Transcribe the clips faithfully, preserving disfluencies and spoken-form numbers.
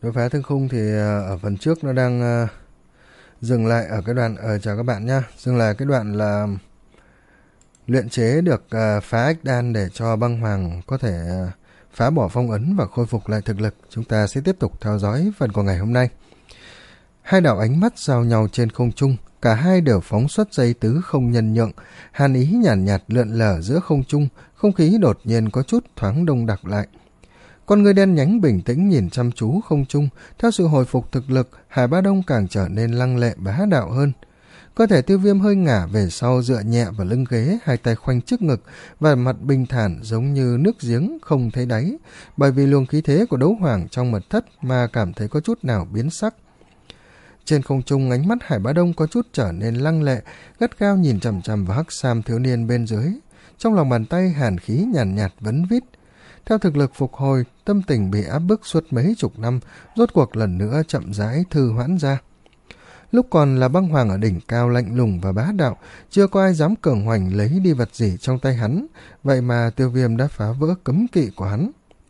Đột phá thương khung thì ở phần trước nó đang dừng lại ở cái đoạn ở chào các bạn nhá, dừng lại cái đoạn là luyện chế được phá ách đan để cho băng hoàng có thể phá bỏ phong ấn và khôi phục lại thực lực. Chúng ta sẽ tiếp tục theo dõi phần của ngày hôm nay. Hai đạo ánh mắt giao nhau trên không trung, cả hai đều phóng xuất dây tứ không nhân nhượng, hàn ý nhàn nhạt, nhạt lượn lờ giữa không trung, không khí đột nhiên có chút thoáng đông đặc lại. Con người đen nhánh bình tĩnh nhìn chăm chú không trung, theo sự hồi phục thực lực, Hải Ba Đông càng trở nên lăng lệ bá đạo hơn. Cơ thể Tiêu Viêm hơi ngả về sau dựa nhẹ vào lưng ghế, hai tay khoanh trước ngực và mặt bình thản giống như nước giếng không thấy đáy, bởi vì luồng khí thế của đấu hoàng trong mật thất mà cảm thấy có chút nào biến sắc. Trên không trung, ánh mắt Hải Bá Đông có chút trở nên lăng lệ, gắt gao nhìn chằm chằm vào hắc sam thiếu niên bên dưới. Trong lòng bàn tay hàn khí nhàn nhạt, nhạt vấn vít. Theo thực lực phục hồi, tâm tình bị áp bức suốt mấy chục năm, rốt cuộc lần nữa chậm rãi thư hoãn ra. Lúc còn là băng hoàng ở đỉnh cao lạnh lùng và bá đạo, chưa có ai dám cường hoành lấy đi vật gì trong tay hắn, vậy mà Tiêu Viêm đã phá vỡ cấm kỵ của hắn.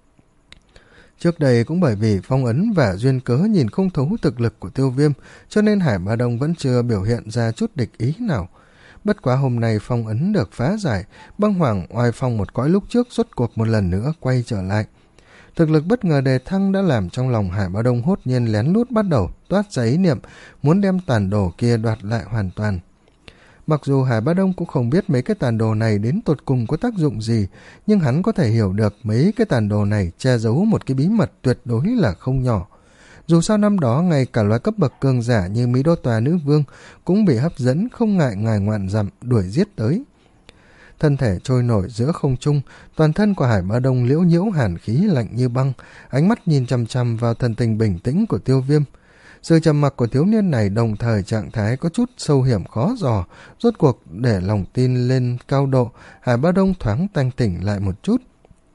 Trước đây cũng bởi vì phong ấn và duyên cớ nhìn không thấu thực lực của Tiêu Viêm, cho nên Hải Ba Đông vẫn chưa biểu hiện ra chút địch ý nào. Bất quá hôm nay phong ấn được phá giải, băng hoàng oai phong một cõi lúc trước rốt cuộc một lần nữa quay trở lại. Thực lực bất ngờ đề thăng đã làm trong lòng Hải Ba Đông hốt nhiên lén lút bắt đầu toát ra ý niệm muốn đem tàn đồ kia đoạt lại hoàn toàn. Mặc dù Hải Ba Đông cũng không biết mấy cái tàn đồ này đến tột cùng có tác dụng gì, nhưng hắn có thể hiểu được mấy cái tàn đồ này che giấu một cái bí mật tuyệt đối là không nhỏ. Dù sao năm đó ngay cả loài cấp bậc cường giả như Mỹ Đô Tòa Nữ Vương cũng bị hấp dẫn không ngại ngài ngoạn dặm đuổi giết tới. Thân thể trôi nổi giữa không trung, toàn thân của Hải Ba Đông liễu nhiễu hàn khí lạnh như băng, ánh mắt nhìn chằm chằm vào thần tình bình tĩnh của Tiêu Viêm. Sự trầm mặc của thiếu niên này đồng thời trạng thái có chút sâu hiểm khó dò, rốt cuộc để lòng tin lên cao độ, Hải Ba Đông thoáng tanh tỉnh lại một chút.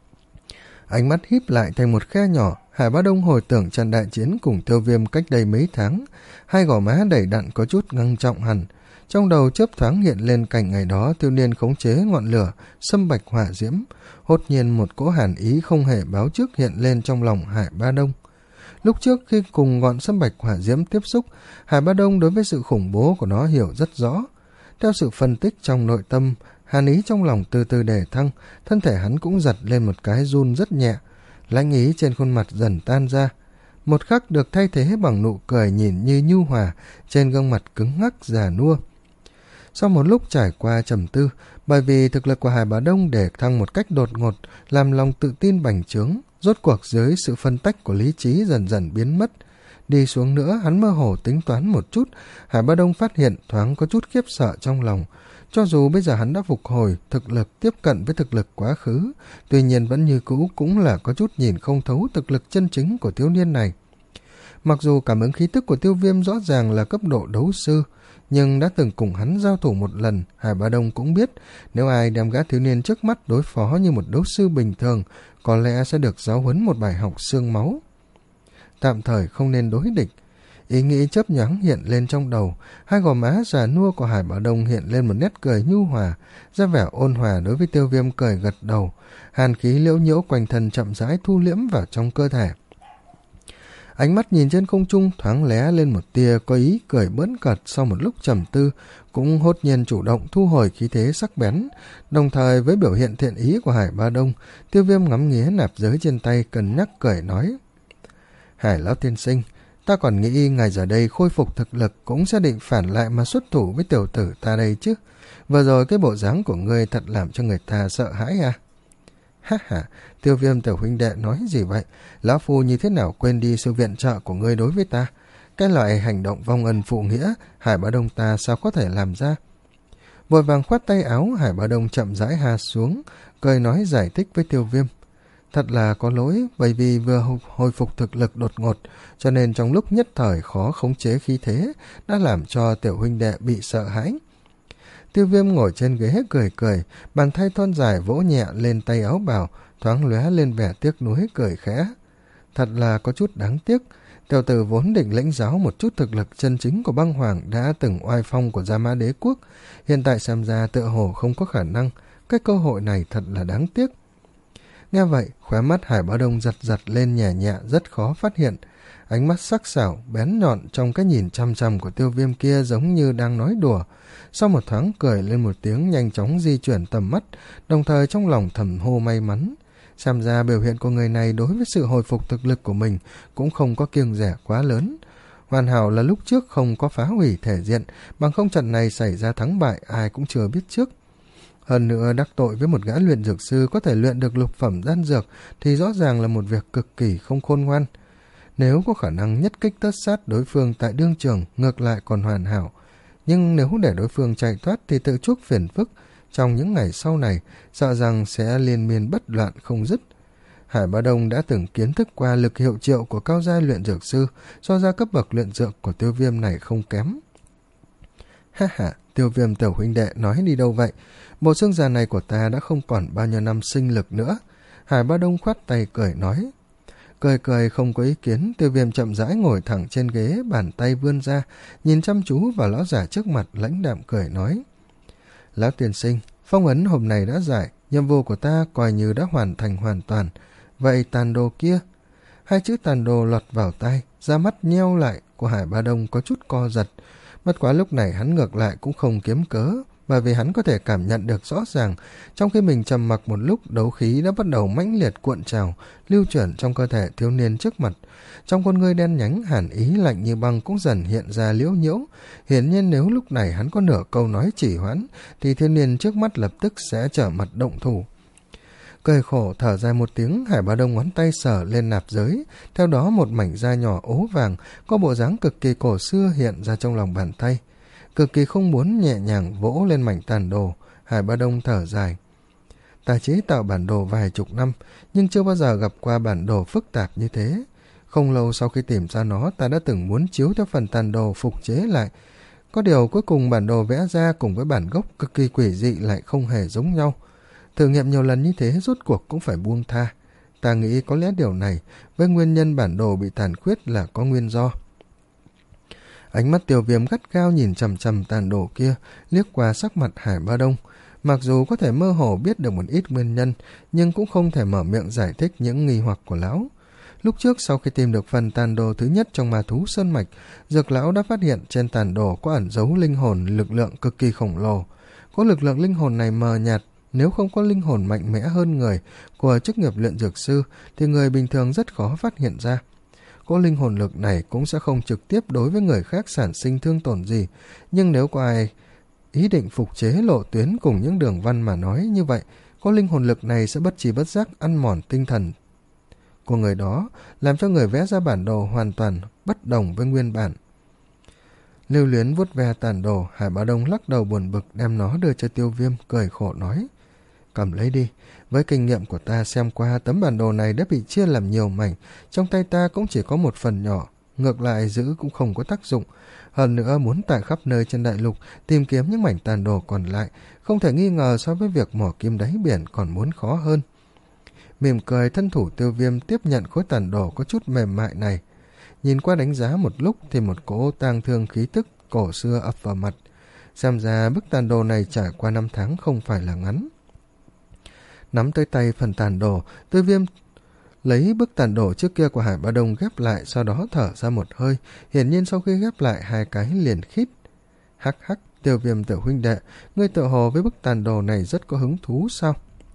Ánh mắt híp lại thành một khe nhỏ, Hải Ba Đông hồi tưởng trận đại chiến cùng Tiêu Viêm cách đây mấy tháng, hai gò má đầy đặn có chút ngưng trọng hẳn. Trong đầu chớp thoáng hiện lên cảnh ngày đó thiếu niên khống chế ngọn lửa, xâm bạch hỏa diễm, hốt nhiên một cỗ hàn ý không hề báo trước hiện lên trong lòng Hải Ba Đông. Lúc trước khi cùng ngọn xâm bạch hỏa diễm tiếp xúc, Hải Ba Đông đối với sự khủng bố của nó hiểu rất rõ. Theo sự phân tích trong nội tâm, hàn ý trong lòng từ từ đề thăng, thân thể hắn cũng giật lên một cái run rất nhẹ, lãnh ý trên khuôn mặt dần tan ra. Một khắc được thay thế bằng nụ cười nhìn như nhu hòa trên gương mặt cứng ngắc già nua. Sau một lúc trải qua trầm tư, bởi vì thực lực của Hải Bá Đông đề thăng một cách đột ngột, làm lòng tự tin bành trướng, rốt cuộc dưới sự phân tách của lý trí dần dần biến mất. Đi xuống nữa, hắn mơ hồ tính toán một chút, Hải Bá Đông phát hiện thoáng có chút khiếp sợ trong lòng. Cho dù bây giờ hắn đã phục hồi, thực lực tiếp cận với thực lực quá khứ, tuy nhiên vẫn như cũ cũng là có chút nhìn không thấu thực lực chân chính của thiếu niên này. Mặc dù cảm ứng khí tức của Tiêu Viêm rõ ràng là cấp độ đấu sư, nhưng đã từng cùng hắn giao thủ một lần, Hải Ba Đông cũng biết nếu ai đem gã thiếu niên trước mắt đối phó như một đấu sư bình thường, có lẽ sẽ được giáo huấn một bài học xương máu. Tạm thời không nên đối địch. Ý nghĩ chớp nhoáng hiện lên trong đầu, hai gò má già nua của Hải Ba Đông hiện lên một nét cười nhu hòa, ra vẻ ôn hòa đối với Tiêu Viêm cười gật đầu, hàn khí liễu nhiễu quanh thân chậm rãi thu liễm vào trong cơ thể. Ánh mắt nhìn trên không trung thoáng lé lên một tia có ý cười bỡn cợt, sau một lúc trầm tư cũng hốt nhiên chủ động thu hồi khí thế sắc bén. Đồng thời với biểu hiện thiện ý của Hải Ba Đông, Tiêu Viêm ngắm nghía nạp giới trên tay cân nhắc cười nói: Hải lão tiên sinh, ta còn nghĩ ngài giờ đây khôi phục thực lực cũng sẽ định phản lại mà xuất thủ với tiểu tử ta đây chứ. Vừa rồi cái bộ dáng của ngươi thật làm cho người ta sợ hãi à? Ha ha, Tiêu Viêm tiểu huynh đệ nói gì vậy? Lão phu như thế nào quên đi sự viện trợ của ngươi đối với ta? Cái loại hành động vong ân phụ nghĩa, Hải Bá Đông ta sao có thể làm ra? Vội vàng khoát tay áo, Hải Bá Đông chậm rãi hạ xuống, cười nói giải thích với Tiêu Viêm. Thật là có lỗi, bởi vì vừa hồi phục thực lực đột ngột, cho nên trong lúc nhất thời khó khống chế khí thế, đã làm cho tiểu huynh đệ bị sợ hãi. Tiêu Viêm ngồi trên ghế cười cười, bàn tay thon dài vỗ nhẹ lên tay áo bào, thoáng lóe lên vẻ tiếc nuối cười khẽ. Thật là có chút đáng tiếc, tiểu tử vốn định lãnh giáo một chút thực lực chân chính của băng hoàng đã từng oai phong của Gia Mã Đế Quốc, hiện tại xem ra tựa hồ không có khả năng, cái cơ hội này thật là đáng tiếc. Nghe vậy, khóe mắt Hải Bá Đông giật giật lên nhẹ nhẹ, rất khó phát hiện. Ánh mắt sắc sảo, bén nhọn trong cái nhìn chăm chăm của Tiêu Viêm kia giống như đang nói đùa. Sau một thoáng cười lên một tiếng, nhanh chóng di chuyển tầm mắt, đồng thời trong lòng thầm hô may mắn. Xem ra biểu hiện của người này đối với sự hồi phục thực lực của mình cũng không có kiêng dè quá lớn. Hoàn hảo là lúc trước không có phá hủy thể diện, bằng không trận này xảy ra thắng bại ai cũng chưa biết trước. Hơn nữa đắc tội với một gã luyện dược sư có thể luyện được lục phẩm đan dược thì rõ ràng là một việc cực kỳ không khôn ngoan. Nếu có khả năng nhất kích tất sát đối phương tại đương trường, ngược lại còn hoàn hảo. Nhưng nếu để đối phương chạy thoát thì tự chuốc phiền phức, trong những ngày sau này sợ rằng sẽ liên miên bất loạn không dứt. Hải Bá Đông đã từng kiến thức qua lực hiệu triệu của cao giai luyện dược sư, so ra cấp bậc luyện dược của Tiêu Viêm này không kém. Ha ha, Tiêu Viêm tiểu huynh đệ nói đi đâu vậy? Bộ xương già này của ta đã không còn bao nhiêu năm sinh lực nữa. Hải Bá Đông khoát tay cười nói. Cười cười không có ý kiến, Tiêu Viêm chậm rãi ngồi thẳng trên ghế, bàn tay vươn ra, nhìn chăm chú vào lão giả trước mặt, lãnh đạm cười nói. Lão tiên sinh, phong ấn hôm nay đã giải, nhiệm vụ của ta coi như đã hoàn thành hoàn toàn. Vậy tàn đồ kia? Hai chữ tàn đồ lọt vào tai, da mắt nheo lại của Hải Bá Đông có chút co giật. Bất quá lúc này hắn ngược lại cũng không kiếm cớ, bởi vì hắn có thể cảm nhận được rõ ràng, trong khi mình trầm mặc một lúc, đấu khí đã bắt đầu mãnh liệt cuộn trào, lưu chuyển trong cơ thể thiếu niên trước mặt. Trong con ngươi đen nhánh, hàn ý lạnh như băng cũng dần hiện ra liễu nhiễu. Hiển nhiên nếu lúc này hắn có nửa câu nói chỉ hoãn, thì thiếu niên trước mắt lập tức sẽ trở mặt động thủ. Cười khổ thở dài một tiếng, Hải Bá Đông ngón tay sờ lên nạp giới, theo đó một mảnh da nhỏ ố vàng, có bộ dáng cực kỳ cổ xưa hiện ra trong lòng bàn tay. Cực kỳ không muốn nhẹ nhàng vỗ lên mảnh tàn đồ, Hải Bá Đông thở dài. Ta chế tạo bản đồ vài chục năm, nhưng chưa bao giờ gặp qua bản đồ phức tạp như thế. Không lâu sau khi tìm ra nó, ta đã từng muốn chiếu theo phần tàn đồ phục chế lại. Có điều cuối cùng bản đồ vẽ ra cùng với bản gốc cực kỳ quỷ dị lại không hề giống nhau. Thử nghiệm nhiều lần như thế rốt cuộc cũng phải buông tha. Ta nghĩ có lẽ điều này với nguyên nhân bản đồ bị tàn khuyết là có nguyên do. Ánh mắt Tiêu Viêm gắt gao nhìn chằm chằm tàn đồ kia, liếc qua sắc mặt Hải Bá Đông. Mặc dù có thể mơ hồ biết được một ít nguyên nhân, nhưng cũng không thể mở miệng giải thích những nghi hoặc của lão. Lúc trước sau khi tìm được phần tàn đồ thứ nhất trong ma thú sơn mạch, Dược lão đã phát hiện trên tàn đồ có ẩn dấu linh hồn lực lượng cực kỳ khổng lồ. Có lực lượng linh hồn này mờ nhạt, nếu không có linh hồn mạnh mẽ hơn người của chức nghiệp luyện dược sư thì người bình thường rất khó phát hiện ra. Có linh hồn lực này cũng sẽ không trực tiếp đối với người khác sản sinh thương tổn gì, nhưng nếu có ai ý định phục chế lộ tuyến cùng những đường văn mà nói như vậy, có linh hồn lực này sẽ bất trí bất giác ăn mòn tinh thần của người đó, làm cho người vẽ ra bản đồ hoàn toàn bất đồng với nguyên bản. Lưu luyến vuốt ve tàn đồ, Hải Bá Đông lắc đầu buồn bực đem nó đưa cho Tiêu Viêm, cười khổ nói. Cầm lấy đi, với kinh nghiệm của ta xem qua tấm bản đồ này đã bị chia làm nhiều mảnh, trong tay ta cũng chỉ có một phần nhỏ, ngược lại giữ cũng không có tác dụng. Hơn nữa muốn tại khắp nơi trên đại lục tìm kiếm những mảnh tàn đồ còn lại, không thể nghi ngờ so với việc mỏ kim đáy biển còn muốn khó hơn. Mỉm cười, thân thủ Tiêu Viêm tiếp nhận khối tàn đồ có chút mềm mại này. Nhìn qua đánh giá một lúc thì một cỗ tang thương khí tức cổ xưa ập vào mặt. Xem ra bức tàn đồ này trải qua năm tháng không phải là ngắn. Nắm tới tay phần tàn đồ, Tiêu Viêm lấy bức tàn đồ trước kia của Hải Bá Đông ghép lại, sau đó thở ra một hơi. Hiển nhiên sau khi ghép lại hai cái liền khít. Hắc hắc, Tiêu Viêm tiểu huynh đệ, ngươi tự hồ với bức tàn đồ này rất có hứng thú sao?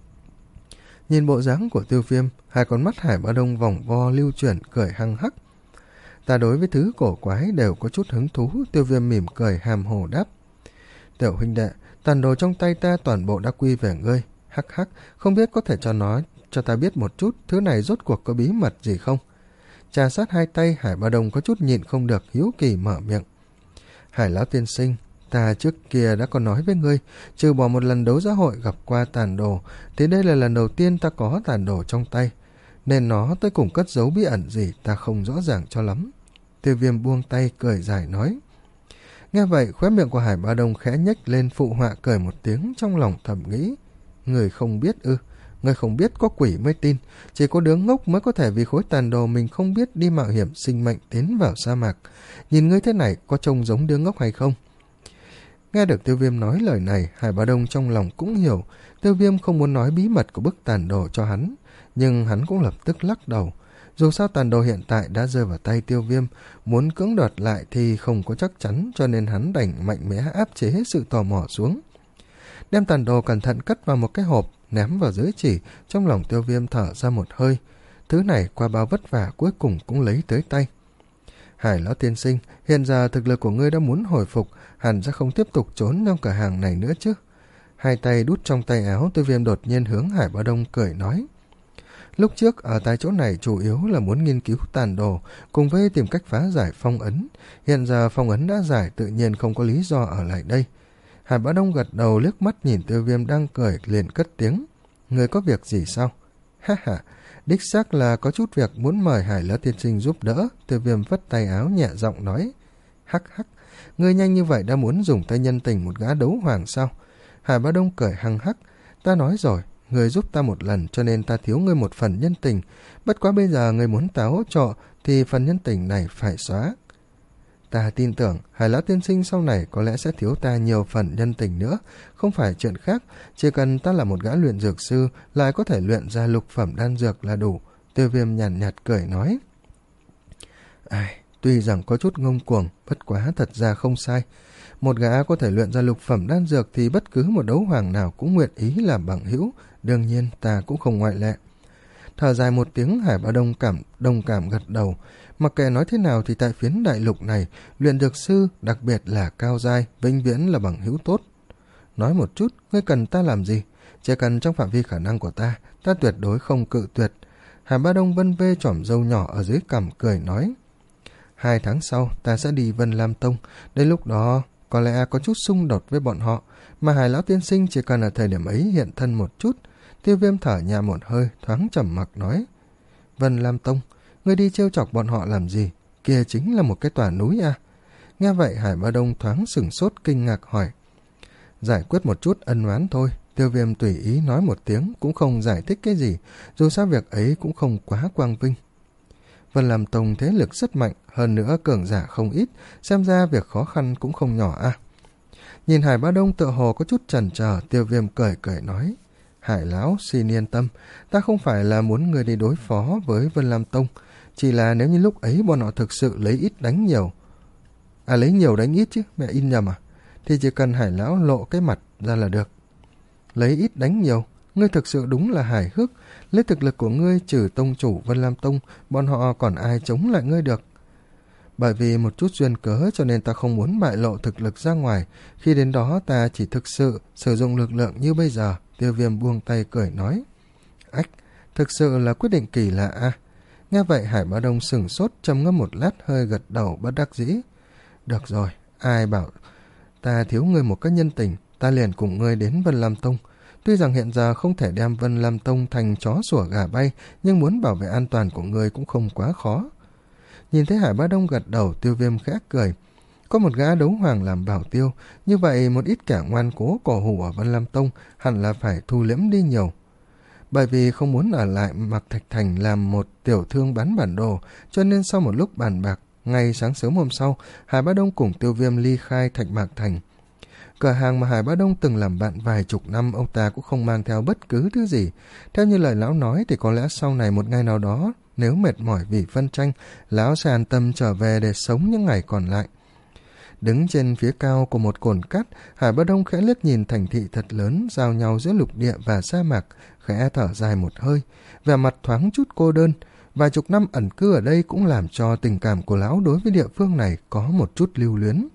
Nhìn bộ dáng của Tiêu Viêm, hai con mắt Hải Bá Đông vòng vo lưu chuyển, cười hăng hắc. Ta đối với thứ cổ quái đều có chút hứng thú, Tiêu Viêm mỉm cười hàm hồ đáp. Tiểu huynh đệ, tàn đồ trong tay ta toàn bộ đã quy về ngươi. Hắc hắc, không biết có thể cho nó cho ta biết một chút, thứ này rốt cuộc có bí mật gì không? Trà sát hai tay, Hải Bá Đông có chút nhịn không được, hiếu kỳ mở miệng. Hải lão tiên sinh, ta trước kia đã có nói với ngươi, trừ bỏ một lần đấu giá hội gặp qua tàn đồ, thì đây là lần đầu tiên ta có tàn đồ trong tay, nên nó tới cùng cất giấu bí ẩn gì ta không rõ ràng cho lắm. Tiêu Viêm buông tay cười dài nói. Nghe vậy, khóe miệng của Hải Bá Đông khẽ nhếch lên, phụ họa cười một tiếng, trong lòng thầm nghĩ. Người không biết ư? Người không biết có quỷ mới tin, chỉ có đứa ngốc mới có thể vì khối tàn đồ mình không biết đi mạo hiểm sinh mệnh tiến vào sa mạc. Nhìn ngươi thế này có trông giống đứa ngốc hay không? Nghe được Tiêu Viêm nói lời này, Hải Bá Đông trong lòng cũng hiểu, Tiêu Viêm không muốn nói bí mật của bức tàn đồ cho hắn, nhưng hắn cũng lập tức lắc đầu. Dù sao tàn đồ hiện tại đã rơi vào tay Tiêu Viêm, muốn cưỡng đoạt lại thì không có chắc chắn, cho nên hắn đành mạnh mẽ áp chế sự tò mò xuống. Đem tàn đồ cẩn thận cất vào một cái hộp, ném vào dưới chỉ. Trong lòng Tiêu Viêm thở ra một hơi. Thứ này qua bao vất vả cuối cùng cũng lấy tới tay. Hải lão tiên sinh, hiện giờ thực lực của ngươi đã muốn hồi phục, hẳn sẽ không tiếp tục trốn trong cửa hàng này nữa chứ. Hai tay đút trong tay áo, Tiêu Viêm đột nhiên hướng Hải Bá Đông cười nói. Lúc trước ở tại chỗ này chủ yếu là muốn nghiên cứu tàn đồ, cùng với tìm cách phá giải phong ấn. Hiện giờ phong ấn đã giải, tự nhiên không có lý do ở lại đây. Hải Bá Đông gật đầu, liếc mắt nhìn Tiêu Viêm đang cười, liền cất tiếng. Người có việc gì sao? Ha ha, đích xác là có chút việc muốn mời Hải lão tiên sinh giúp đỡ. Tiêu Viêm vất tay áo nhẹ giọng nói. Hắc hắc, ngươi nhanh như vậy đã muốn dùng tay nhân tình một gã đấu hoàng sao? Hải Bá Đông cười hăng hắc. Ta nói rồi, người giúp ta một lần cho nên ta thiếu ngươi một phần nhân tình. Bất quá bây giờ ngươi muốn ta hỗ trợ thì phần nhân tình này phải xóa. Ta tin tưởng Hải lão tiên sinh sau này có lẽ sẽ thiếu ta nhiều phần nhân tình nữa. Không phải chuyện khác, chỉ cần ta là một gã luyện dược sư lại có thể luyện ra lục phẩm đan dược là đủ. Tiêu Viêm nhàn nhạt, nhạt cười nói. Ai, tuy rằng có chút ngông cuồng, bất quá thật ra không sai. Một gã có thể luyện ra lục phẩm đan dược thì bất cứ một đấu hoàng nào cũng nguyện ý làm bằng hữu, đương nhiên ta cũng không ngoại lệ. Thở dài một tiếng, Hải Bá Đông cảm đồng cảm gật đầu. Mặc kệ nói thế nào thì tại phiến đại lục này, luyện dược sư, đặc biệt là cao giai, vĩnh viễn là bằng hữu tốt. Nói một chút, ngươi cần ta làm gì? Chỉ cần trong phạm vi khả năng của ta, ta tuyệt đối không cự tuyệt. Hải Bá Đông vân vê chỏm râu nhỏ ở dưới cằm cười nói. Hai tháng sau, ta sẽ đi Vân Lam Tông. Đến lúc đó, có lẽ có chút xung đột với bọn họ, mà Hải lão tiên sinh chỉ cần ở thời điểm ấy hiện thân một chút. Tiêu Viêm thở nhẹ một hơi, thoáng trầm mặc nói. Vân Lam Tông, ngươi đi trêu chọc bọn họ làm gì? Kia chính là một cái tòa núi à? Nghe vậy Hải Bá Đông thoáng sửng sốt kinh ngạc hỏi. Giải quyết một chút ân oán thôi. Tiêu Viêm tùy ý nói một tiếng, cũng không giải thích cái gì, dù sao việc ấy cũng không quá quang vinh. Vân Lam Tông thế lực rất mạnh, hơn nữa cường giả không ít, xem ra việc khó khăn cũng không nhỏ à. Nhìn Hải Bá Đông tựa hồ có chút chần chờ, Tiêu Viêm cười cười nói. Hải lão xin yên tâm, ta không phải là muốn người đi đối phó với Vân Lam Tông, chỉ là nếu như lúc ấy bọn họ thực sự lấy ít đánh nhiều. À lấy nhiều đánh ít chứ, mẹ in nhầm à? Thì chỉ cần Hải lão lộ cái mặt ra là được. Lấy ít đánh nhiều, ngươi thực sự đúng là hài hước. Lấy thực lực của ngươi trừ tông chủ Vân Lam Tông, bọn họ còn ai chống lại ngươi được? Bởi vì một chút duyên cớ cho nên ta không muốn bại lộ thực lực ra ngoài. Khi đến đó ta chỉ thực sự sử dụng lực lượng như bây giờ. Tiêu Viêm buông tay cười nói. Ách, thực sự là quyết định kỳ lạ à? Nghe vậy Hải Bá Đông sửng sốt, trầm ngâm một lát, hơi gật đầu bất đắc dĩ. Được rồi, ai bảo ta thiếu ngươi một cái nhân tình, ta liền cùng ngươi đến Vân Lam Tông. Tuy rằng hiện giờ không thể đem Vân Lam Tông thành chó sủa gà bay, nhưng muốn bảo vệ an toàn của ngươi cũng không quá khó. Nhìn thấy Hải Bá Đông gật đầu, Tiêu Viêm khẽ cười. Có một gã đấu hoàng làm bảo tiêu, như vậy một ít kẻ ngoan cố cổ hủ ở Vân Lam Tông hẳn là phải thu liễm đi nhiều. Bởi vì không muốn ở lại Mạc Thạch Thành làm một tiểu thương bán bản đồ, cho nên sau một lúc bàn bạc, ngay sáng sớm hôm sau, Hải Bá Đông cùng Tiêu Viêm ly khai Thạch Mạc Thành. Cửa hàng mà Hải Bá Đông từng làm bạn vài chục năm, ông ta cũng không mang theo bất cứ thứ gì. Theo như lời lão nói thì có lẽ sau này một ngày nào đó, nếu mệt mỏi vì phân tranh, lão sẽ an tâm trở về để sống những ngày còn lại. Đứng trên phía cao của một cồn cát, Hải Bá Đông khẽ liếc nhìn thành thị thật lớn giao nhau giữa lục địa và sa mạc, khẽ thở dài một hơi, vẻ mặt thoáng chút cô đơn. Vài chục năm ẩn cư ở đây cũng làm cho tình cảm của lão đối với địa phương này có một chút lưu luyến.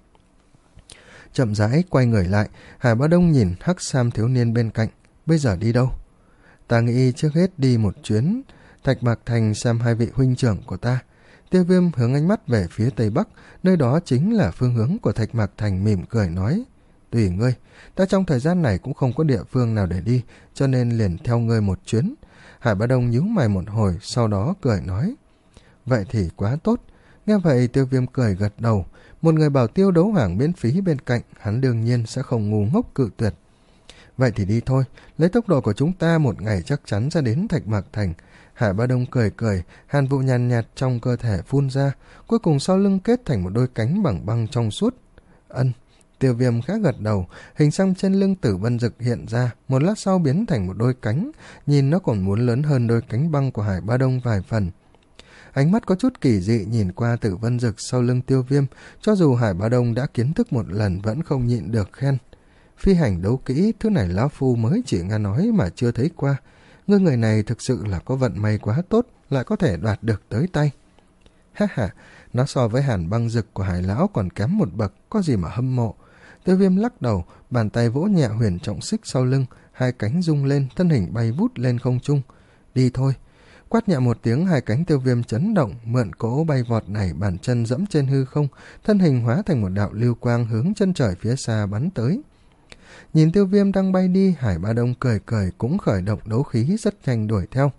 Chậm rãi quay người lại, Hải Bá Đông nhìn hắc sam thiếu niên bên cạnh. Bây giờ đi đâu? Ta nghĩ trước hết đi một chuyến Thạch Mạc Thành xem hai vị huynh trưởng của ta. Tiêu Viêm hướng ánh mắt về phía tây bắc, nơi đó chính là phương hướng của Thạch Mạc Thành, mỉm cười nói. Tùy ngươi, ta trong thời gian này cũng không có địa phương nào để đi, cho nên liền theo ngươi một chuyến. Hải Bá Đông nhíu mày một hồi, sau đó cười nói. Vậy thì quá tốt. Nghe vậy Tiêu Viêm cười gật đầu. Một người bảo tiêu đấu hoàng miễn phí bên cạnh, hắn đương nhiên sẽ không ngu ngốc cự tuyệt. Vậy thì đi thôi, lấy tốc độ của chúng ta một ngày chắc chắn sẽ đến Thạch Mạc Thành. Hải Bá Đông cười cười, hàn vụ nhàn nhạt trong cơ thể phun ra, cuối cùng sau lưng kết thành một đôi cánh bằng băng trong suốt. Ân, Tiêu Viêm khá gật đầu, hình xăm trên lưng Tử Vân Dực hiện ra, một lát sau biến thành một đôi cánh, nhìn nó còn muốn lớn hơn đôi cánh băng của Hải Ba Đông vài phần. Ánh mắt có chút kỳ dị nhìn qua Tử Vân Dực sau lưng Tiêu Viêm, cho dù Hải Ba Đông đã kiến thức một lần vẫn không nhịn được khen. Phi hành đấu kỹ, thứ này lão phu mới chỉ nghe nói mà chưa thấy qua. Ngươi người này thực sự là có vận may quá tốt, lại có thể đoạt được tới tay. Ha ha, nó so với Hàn Băng Dực của Hải lão còn kém một bậc, có gì mà hâm mộ. Tiêu Viêm lắc đầu, bàn tay vỗ nhẹ huyền trọng xích sau lưng, hai cánh rung lên, thân hình bay vút lên không trung. Đi thôi. Quát nhẹ một tiếng, hai cánh Tiêu Viêm chấn động, mượn cỗ bay vọt này, bàn chân dẫm trên hư không, thân hình hóa thành một đạo lưu quang hướng chân trời phía xa bắn tới. Nhìn Tiêu Viêm đang bay đi, Hải Ba Đông cười cười cũng khởi động đấu khí rất nhanh đuổi theo.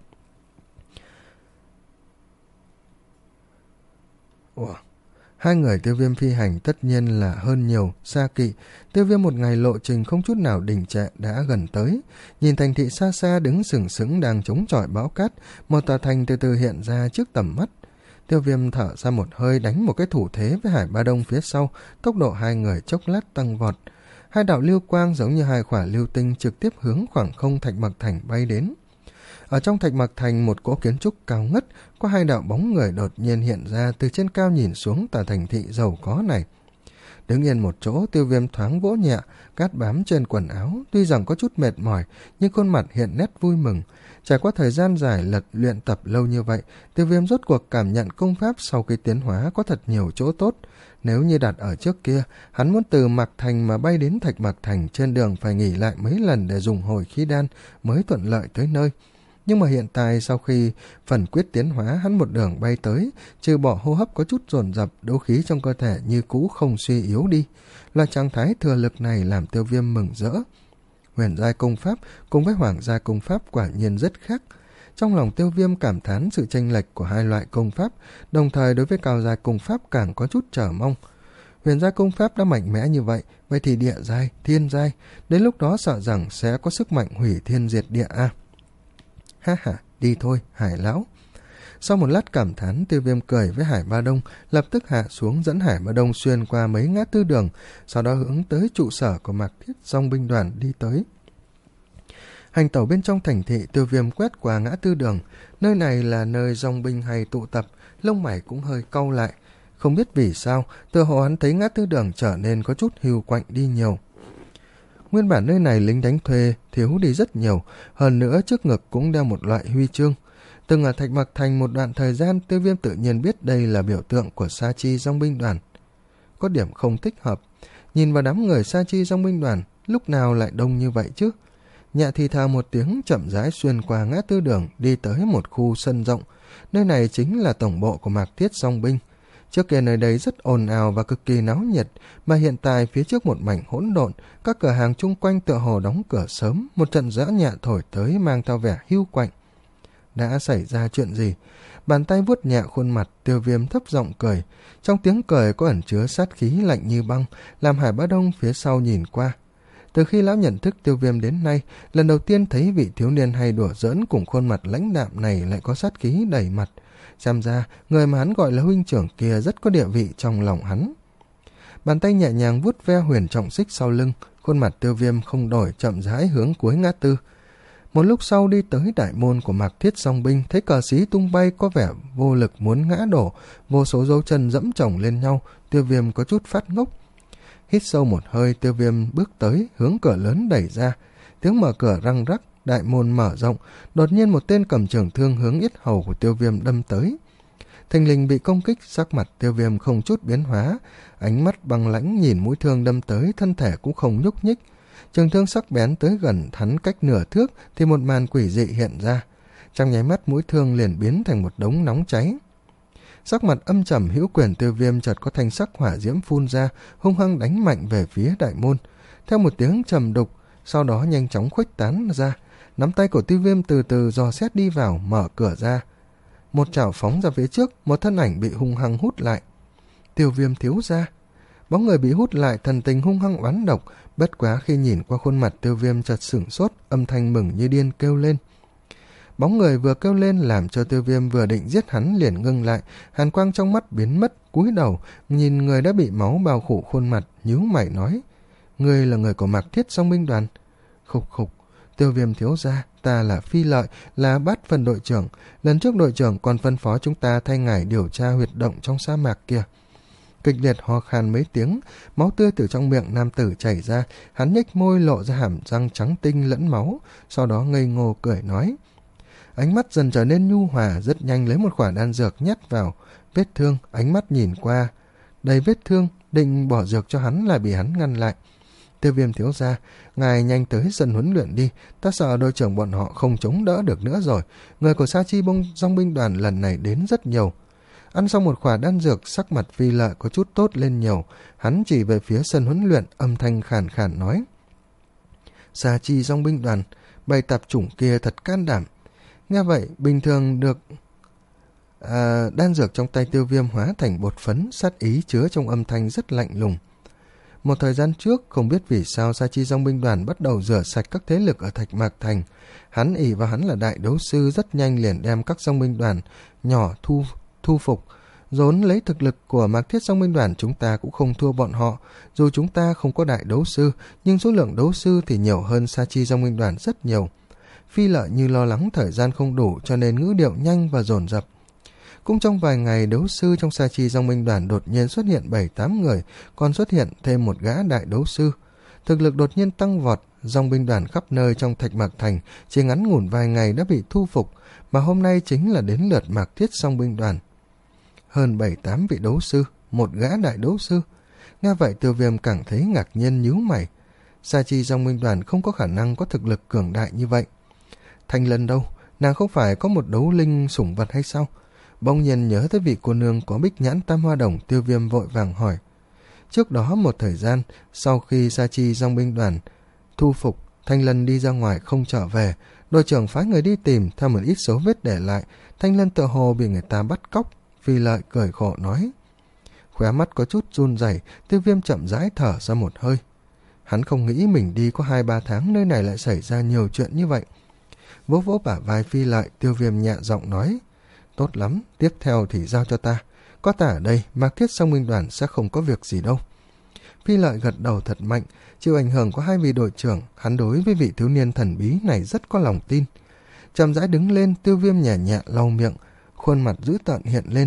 Ủa, hai người Tiêu Viêm phi hành tất nhiên là hơn nhiều, xa kỵ. Tiêu Viêm một ngày lộ trình không chút nào đình trệ đã gần tới. Nhìn thành thị xa xa đứng sừng sững đang chống chọi bão cát, một tòa thành từ từ hiện ra trước tầm mắt. Tiêu Viêm thở ra một hơi đánh một cái thủ thế với Hải Ba Đông phía sau, tốc độ hai người chốc lát tăng vọt. Hai đạo lưu quang giống như hai quả lưu tinh trực tiếp hướng khoảng không Thạch Mặc Thành bay đến. Ở trong Thạch Mặc Thành, một cỗ kiến trúc cao ngất, có hai đạo bóng người đột nhiên hiện ra từ trên cao nhìn xuống tòa thành thị giàu có này. Đứng yên một chỗ, Tiêu Viêm thoáng vỗ nhẹ, cát bám trên quần áo, tuy rằng có chút mệt mỏi, nhưng khuôn mặt hiện nét vui mừng. Trải qua thời gian dài lật luyện tập lâu như vậy, Tiêu Viêm rốt cuộc cảm nhận công pháp sau khi tiến hóa có thật nhiều chỗ tốt. Nếu như đặt ở trước kia, hắn muốn từ Mạc Thành mà bay đến Thạch Mạc Thành, trên đường phải nghỉ lại mấy lần để dùng hồi khí đan mới thuận lợi tới nơi. Nhưng mà hiện tại sau khi phần quyết tiến hóa, hắn một đường bay tới, trừ bỏ hô hấp có chút dồn dập, đấu khí trong cơ thể như cũ không suy yếu đi. Loại trạng thái thừa lực này làm Tiêu Viêm mừng rỡ. Huyền giai công pháp cùng với hoàng giai công pháp quả nhiên rất khác. Trong lòng Tiêu Viêm cảm thán sự chênh lệch của hai loại công pháp, đồng thời đối với cao giai công pháp càng có chút chờ mong. Huyền giai công pháp đã mạnh mẽ như vậy, vậy thì địa giai, thiên giai, đến lúc đó sợ rằng sẽ có sức mạnh hủy thiên diệt địa a. À. Ha ha, đi thôi, Hải lão. Sau một lát cảm thán, Tiêu Viêm cười với Hải Ba Đông, lập tức hạ xuống dẫn Hải Ba Đông xuyên qua mấy ngã tư đường, sau đó hướng tới trụ sở của Mạc Thiết Dong binh đoàn đi tới. Hành tẩu bên trong thành thị, Tiêu Viêm quét qua ngã tư đường, nơi này là nơi dong binh hay tụ tập, lông mày cũng hơi cau lại. Không biết vì sao, tựa hồ hắn thấy ngã tư đường trở nên có chút hiu quạnh đi nhiều. Nguyên bản nơi này lính đánh thuê thiếu đi rất nhiều, hơn nữa trước ngực cũng đeo một loại huy chương. Từng ở Thạch Mặc Thành một đoạn thời gian, Tiêu Viêm tự nhiên biết đây là biểu tượng của Sa Chi dong binh đoàn. Có điểm không thích hợp, nhìn vào đám người Sa Chi dong binh đoàn, lúc nào lại đông như vậy chứ? Nhẹ thì thào một tiếng, chậm rãi xuyên qua ngã tư đường, đi tới một khu sân rộng. Nơi này chính là tổng bộ của Mạc Thiết dong binh. Trước kia nơi đây rất ồn ào và cực kỳ náo nhiệt, mà hiện tại phía trước một mảnh hỗn độn, các cửa hàng chung quanh tựa hồ đóng cửa sớm, một trận gió nhẹ thổi tới mang theo vẻ hiu quạnh. Đã xảy ra chuyện gì? Bàn tay vuốt nhẹ khuôn mặt, Tiêu Viêm thấp giọng cười. Trong tiếng cười có ẩn chứa sát khí lạnh như băng, làm Hải Bá Đông phía sau nhìn qua. Từ khi lão nhận thức Tiêu Viêm đến nay, lần đầu tiên thấy vị thiếu niên hay đùa giỡn cùng khuôn mặt lãnh đạm này lại có sát khí đầy mặt. Xem ra, người mà hắn gọi là huynh trưởng kia rất có địa vị trong lòng hắn. Bàn tay nhẹ nhàng vuốt ve huyền trọng xích sau lưng, khuôn mặt Tiêu Viêm không đổi, chậm rãi hướng cuối ngã tư. Một lúc sau đi tới đại môn của Mạc Thiết dong binh, thấy cờ xí tung bay có vẻ vô lực muốn ngã đổ, vô số dấu chân dẫm chồng lên nhau, Tiêu Viêm có chút phát ngốc. Hít sâu một hơi, Tiêu Viêm bước tới, hướng cửa lớn đẩy ra. Tiếng mở cửa răng rắc, đại môn mở rộng, đột nhiên một tên cầm trường thương hướng yết hầu của Tiêu Viêm đâm tới. Thình lình bị công kích, sắc mặt Tiêu Viêm không chút biến hóa, ánh mắt băng lãnh nhìn mũi thương đâm tới, thân thể cũng không nhúc nhích. Trường thương sắc bén tới gần hắn cách nửa thước thì một màn quỷ dị hiện ra. Trong nháy mắt mũi thương liền biến thành một đống nóng cháy. Sắc mặt âm trầm hữu quyền Tiêu Viêm chợt có thanh sắc hỏa diễm phun ra, hung hăng đánh mạnh về phía đại môn. Theo một tiếng trầm đục, sau đó nhanh chóng khuếch tán ra. Nắm tay của Tiêu Viêm từ từ dò xét đi vào, mở cửa ra. Một chảo phóng ra phía trước, một thân ảnh bị hung hăng hút lại. Tiêu Viêm thiếu ra. Bóng người bị hút lại thần tình hung hăng oán độc, bất quá khi nhìn qua khuôn mặt Tiêu Viêm chợt sửng sốt, âm thanh mừng như điên kêu lên. Bóng người vừa kêu lên làm cho Tiêu Viêm vừa định giết hắn liền ngưng lại, hàn quang trong mắt biến mất, cúi đầu nhìn người đã bị máu bao phủ khuôn mặt, nhíu mày nói: ngươi là người của Mạc Thiết Song binh đoàn? Khục khục, Tiêu Viêm thiếu gia, ta là Phi Lợi, là Bát Phần đội trưởng. Lần trước đội trưởng còn phân phó chúng ta thay ngài điều tra huyệt động trong sa mạc kia. Kịch liệt ho khan mấy tiếng, máu tươi từ trong miệng nam tử chảy ra, hắn nhếch môi lộ ra hàm răng trắng tinh lẫn máu, sau đó ngây ngô cười nói. Ánh mắt dần trở nên nhu hòa, rất nhanh lấy một quả đan dược nhét vào vết thương, ánh mắt nhìn qua đầy vết thương, định bỏ dược cho hắn lại bị hắn ngăn lại. Tiêu Viêm thiếu gia, ngài nhanh tới sân huấn luyện đi, ta sợ đội trưởng bọn họ không chống đỡ được nữa rồi. Người của Sa Chi bông dong binh đoàn lần này đến rất nhiều. Ăn xong một quả đan dược, sắc mặt Phi Lợi có chút tốt lên nhiều, hắn chỉ về phía sân huấn luyện, âm thanh khàn khàn nói. Sa Chi dong binh đoàn, bầy tạp chủng kia thật can đảm. Nghe vậy, bình thường được à, đan dược trong tay Tiêu Viêm hóa thành bột phấn, sát ý chứa trong âm thanh rất lạnh lùng. Một thời gian trước, không biết vì sao Sa Chi dong binh đoàn bắt đầu rửa sạch các thế lực ở Thạch Mạc Thành. Hắn ỷ vào hắn là đại đấu sư, rất nhanh liền đem các dong binh đoàn nhỏ thu thu phục. Rốn lấy thực lực của Mạc Thiết dong binh đoàn, chúng ta cũng không thua bọn họ. Dù chúng ta không có đại đấu sư, nhưng số lượng đấu sư thì nhiều hơn Sa Chi dong binh đoàn rất nhiều. Phi Lợi như lo lắng thời gian không đủ, cho nên ngữ điệu nhanh và dồn dập. Cũng trong vài ngày, đấu sư trong Sa Chi dong binh đoàn đột nhiên xuất hiện bảy tám người, còn xuất hiện thêm một gã đại đấu sư. Thực lực đột nhiên tăng vọt, dong binh đoàn khắp nơi trong Thạch Mạc Thành chỉ ngắn ngủn vài ngày đã bị thu phục, mà hôm nay chính là đến lượt Mạc Thiết dong binh đoàn. Hơn bảy tám vị đấu sư, một gã đại đấu sư. Nghe vậy Tiêu Viêm cảm thấy ngạc nhiên nhíu mày. Sa Chi dong binh đoàn không có khả năng có thực lực cường đại như vậy. Thanh Lân đâu? Nàng không phải có một đấu linh sủng vật hay sao? Bỗng nhiên nhớ tới vị cô nương có bích nhãn tam hoa đồng, Tiêu Viêm vội vàng hỏi. Trước đó một thời gian, sau khi Sa Chi dong binh đoàn thu phục, Thanh Lân đi ra ngoài không trở về, đội trưởng phái người đi tìm, theo một ít dấu vết để lại, Thanh Lân tựa hồ bị người ta bắt cóc. Phi Lợi cười khổ nói. Khóe mắt có chút run rẩy, Tiêu Viêm chậm rãi thở ra một hơi. Hắn không nghĩ mình đi có hai ba tháng, nơi này lại xảy ra nhiều chuyện như vậy. Vỗ vỗ bả vai Phi Lợi, Tiêu Viêm nhẹ giọng nói. Tốt lắm, tiếp theo thì giao cho ta. Có ta ở đây, Mạc Thiết dong binh đoàn sẽ không có việc gì đâu. Phi Lợi gật đầu thật mạnh, chịu ảnh hưởng của hai vị đội trưởng, hắn đối với vị thiếu niên thần bí này rất có lòng tin. Chậm rãi đứng lên, Tiêu Viêm nhẹ nhẹ lau miệng, khuôn mặt dữ tợn hiện lên.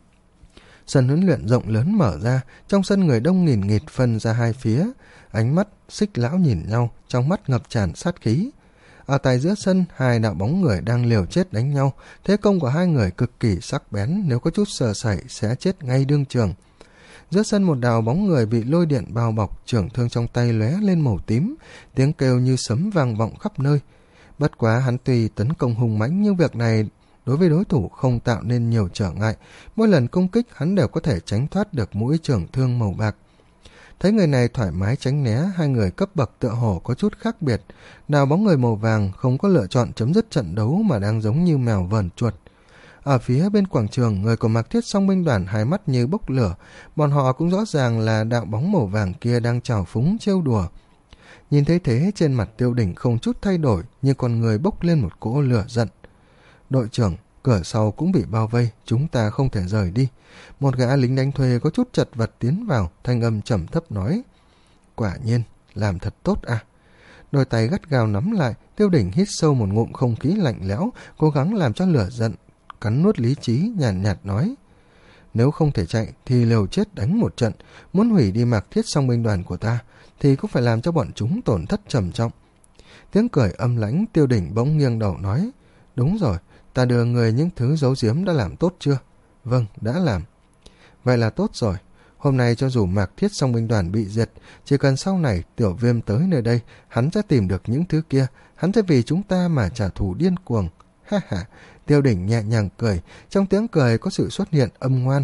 Sân huấn luyện rộng lớn mở ra, trong sân người đông nghìn nghịt phân ra hai phía, ánh mắt Xích lão nhìn nhau, trong mắt ngập tràn sát khí. Ở tại giữa sân, hai đạo bóng người đang liều chết đánh nhau, thế công của hai người cực kỳ sắc bén, nếu có chút sơ sẩy sẽ chết ngay đương trường. Giữa sân một đạo bóng người bị lôi điện bao bọc, trưởng thương trong tay lóe lên màu tím, tiếng kêu như sấm vang vọng khắp nơi. Bất quá hắn tuy tấn công hùng mãnh, nhưng việc này đối với đối thủ không tạo nên nhiều trở ngại, mỗi lần công kích hắn đều có thể tránh thoát được mũi trưởng thương màu bạc. Thấy người này thoải mái tránh né, hai người cấp bậc tựa hồ có chút khác biệt. Đạo bóng người màu vàng không có lựa chọn chấm dứt trận đấu mà đang giống như mèo vờn chuột. Ở phía bên quảng trường, người của Mạc Thiết dong binh đoàn hai mắt như bốc lửa, bọn họ cũng rõ ràng là đạo bóng màu vàng kia đang trào phúng trêu đùa. Nhìn thấy thế, trên mặt Tiêu Đỉnh không chút thay đổi, nhưng con người bốc lên một cỗ lửa giận. Đội trưởng, cửa sau cũng bị bao vây, chúng ta không thể rời đi. Một gã lính đánh thuê có chút chật vật tiến vào, thanh âm trầm thấp nói. Quả nhiên, làm thật tốt à. Đôi tay gắt gao nắm lại, Tiêu Đỉnh hít sâu một ngụm không khí lạnh lẽo, cố gắng làm cho lửa giận cắn nuốt lý trí, nhàn nhạt, nhạt nói. Nếu không thể chạy thì liều chết đánh một trận, muốn hủy đi Mạc Thiết dong binh đoàn của ta thì cũng phải làm cho bọn chúng tổn thất trầm trọng. Tiếng cười âm lãnh, Tiêu Đỉnh bỗng nghiêng đầu nói. Đúng rồi, ta đưa người những thứ giấu giếm đã làm tốt chưa? Vâng, đã làm. Vậy là tốt rồi. Hôm nay cho dù Mạc Thiết dong binh đoàn bị diệt, chỉ cần sau này Tiểu Viêm tới nơi đây, hắn sẽ tìm được những thứ kia, hắn sẽ vì chúng ta mà trả thù điên cuồng. Ha ha, Tiêu Đỉnh nhẹ nhàng cười, trong tiếng cười có sự xuất hiện âm ngoan.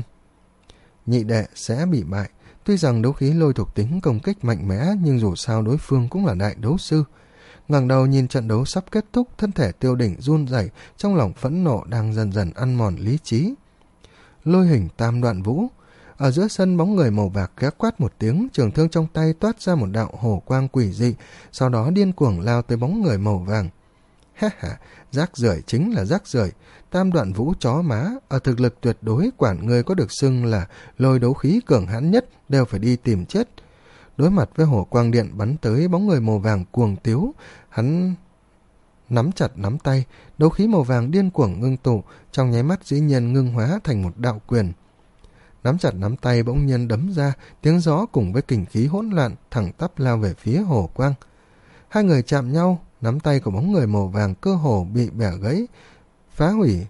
Nhị đệ sẽ bị bại, tuy rằng đấu khí lôi thuộc tính công kích mạnh mẽ, nhưng dù sao đối phương cũng là đại đấu sư. Ngẩng đầu nhìn trận đấu sắp kết thúc, thân thể Tiêu Đỉnh run rẩy, trong lòng phẫn nộ đang dần dần ăn mòn lý trí. Lôi hình tam đoạn vũ. Ở giữa sân, bóng người màu bạc khẽ quát một tiếng, trường thương trong tay toát ra một đạo hổ quang quỷ dị, sau đó điên cuồng lao tới bóng người màu vàng. Ha ha, rác rưởi chính là rác rưởi. Tam đoạn vũ chó má, ở thực lực tuyệt đối quản người có được xưng là lôi đấu khí cường hãn nhất đều phải đi tìm chết. đối mặt với hổ quang điện bắn tới bóng người màu vàng cuồng tiếu, hắn nắm chặt nắm tay, đấu khí màu vàng điên cuồng ngưng tụ, trong nháy mắt dĩ nhiên ngưng hóa thành một đạo quyền. Nắm chặt nắm tay bỗng nhiên đấm ra, tiếng gió cùng với kình khí hỗn loạn thẳng tắp lao về phía hổ quang. Hai người chạm nhau, nắm tay của bóng người màu vàng cơ hồ bị bẻ gãy, phá hủy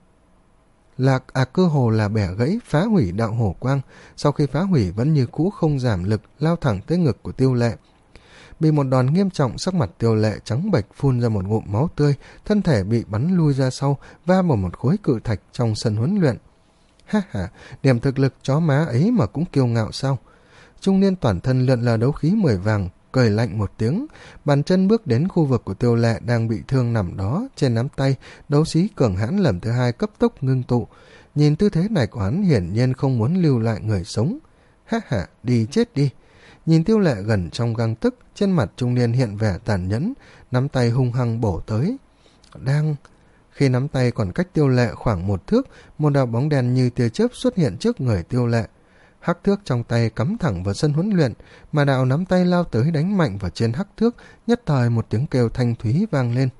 là à cơ hồ là bẻ gãy phá hủy đạo hổ quang. Sau khi phá hủy vẫn như cũ không giảm lực, lao thẳng tới ngực của Tiêu Lệ. Bị một đòn nghiêm trọng, sắc mặt Tiêu Lệ trắng bệch, phun ra một ngụm máu tươi, thân thể bị bắn lui ra sau, va vào một khối cự thạch trong sân huấn luyện. Ha ha, điểm thực lực chó má ấy mà cũng kiêu ngạo sao? Trung niên toàn thân lượn lờ đấu khí mười vàng, cười lạnh một tiếng, bàn chân bước đến khu vực của Tiêu Lệ đang bị thương nằm đó. Trên nắm tay, đấu khí cường hãn lần thứ hai cấp tốc ngưng tụ. Nhìn tư thế này của hắn hiển nhiên không muốn lưu lại người sống. Ha ha, đi chết đi. Nhìn Tiêu Lệ gần trong gang tức, trên mặt trung niên hiện vẻ tàn nhẫn, nắm tay hung hăng bổ tới. Đang... Khi nắm tay còn cách Tiêu Lệ khoảng một thước, một đạo bóng đen như tia chớp xuất hiện trước người Tiêu Lệ. Hắc thước trong tay cắm thẳng vào sân huấn luyện, mà đạo nắm tay lao tới đánh mạnh vào trên hắc thước, nhất thời một tiếng kêu thanh thúy vang lên.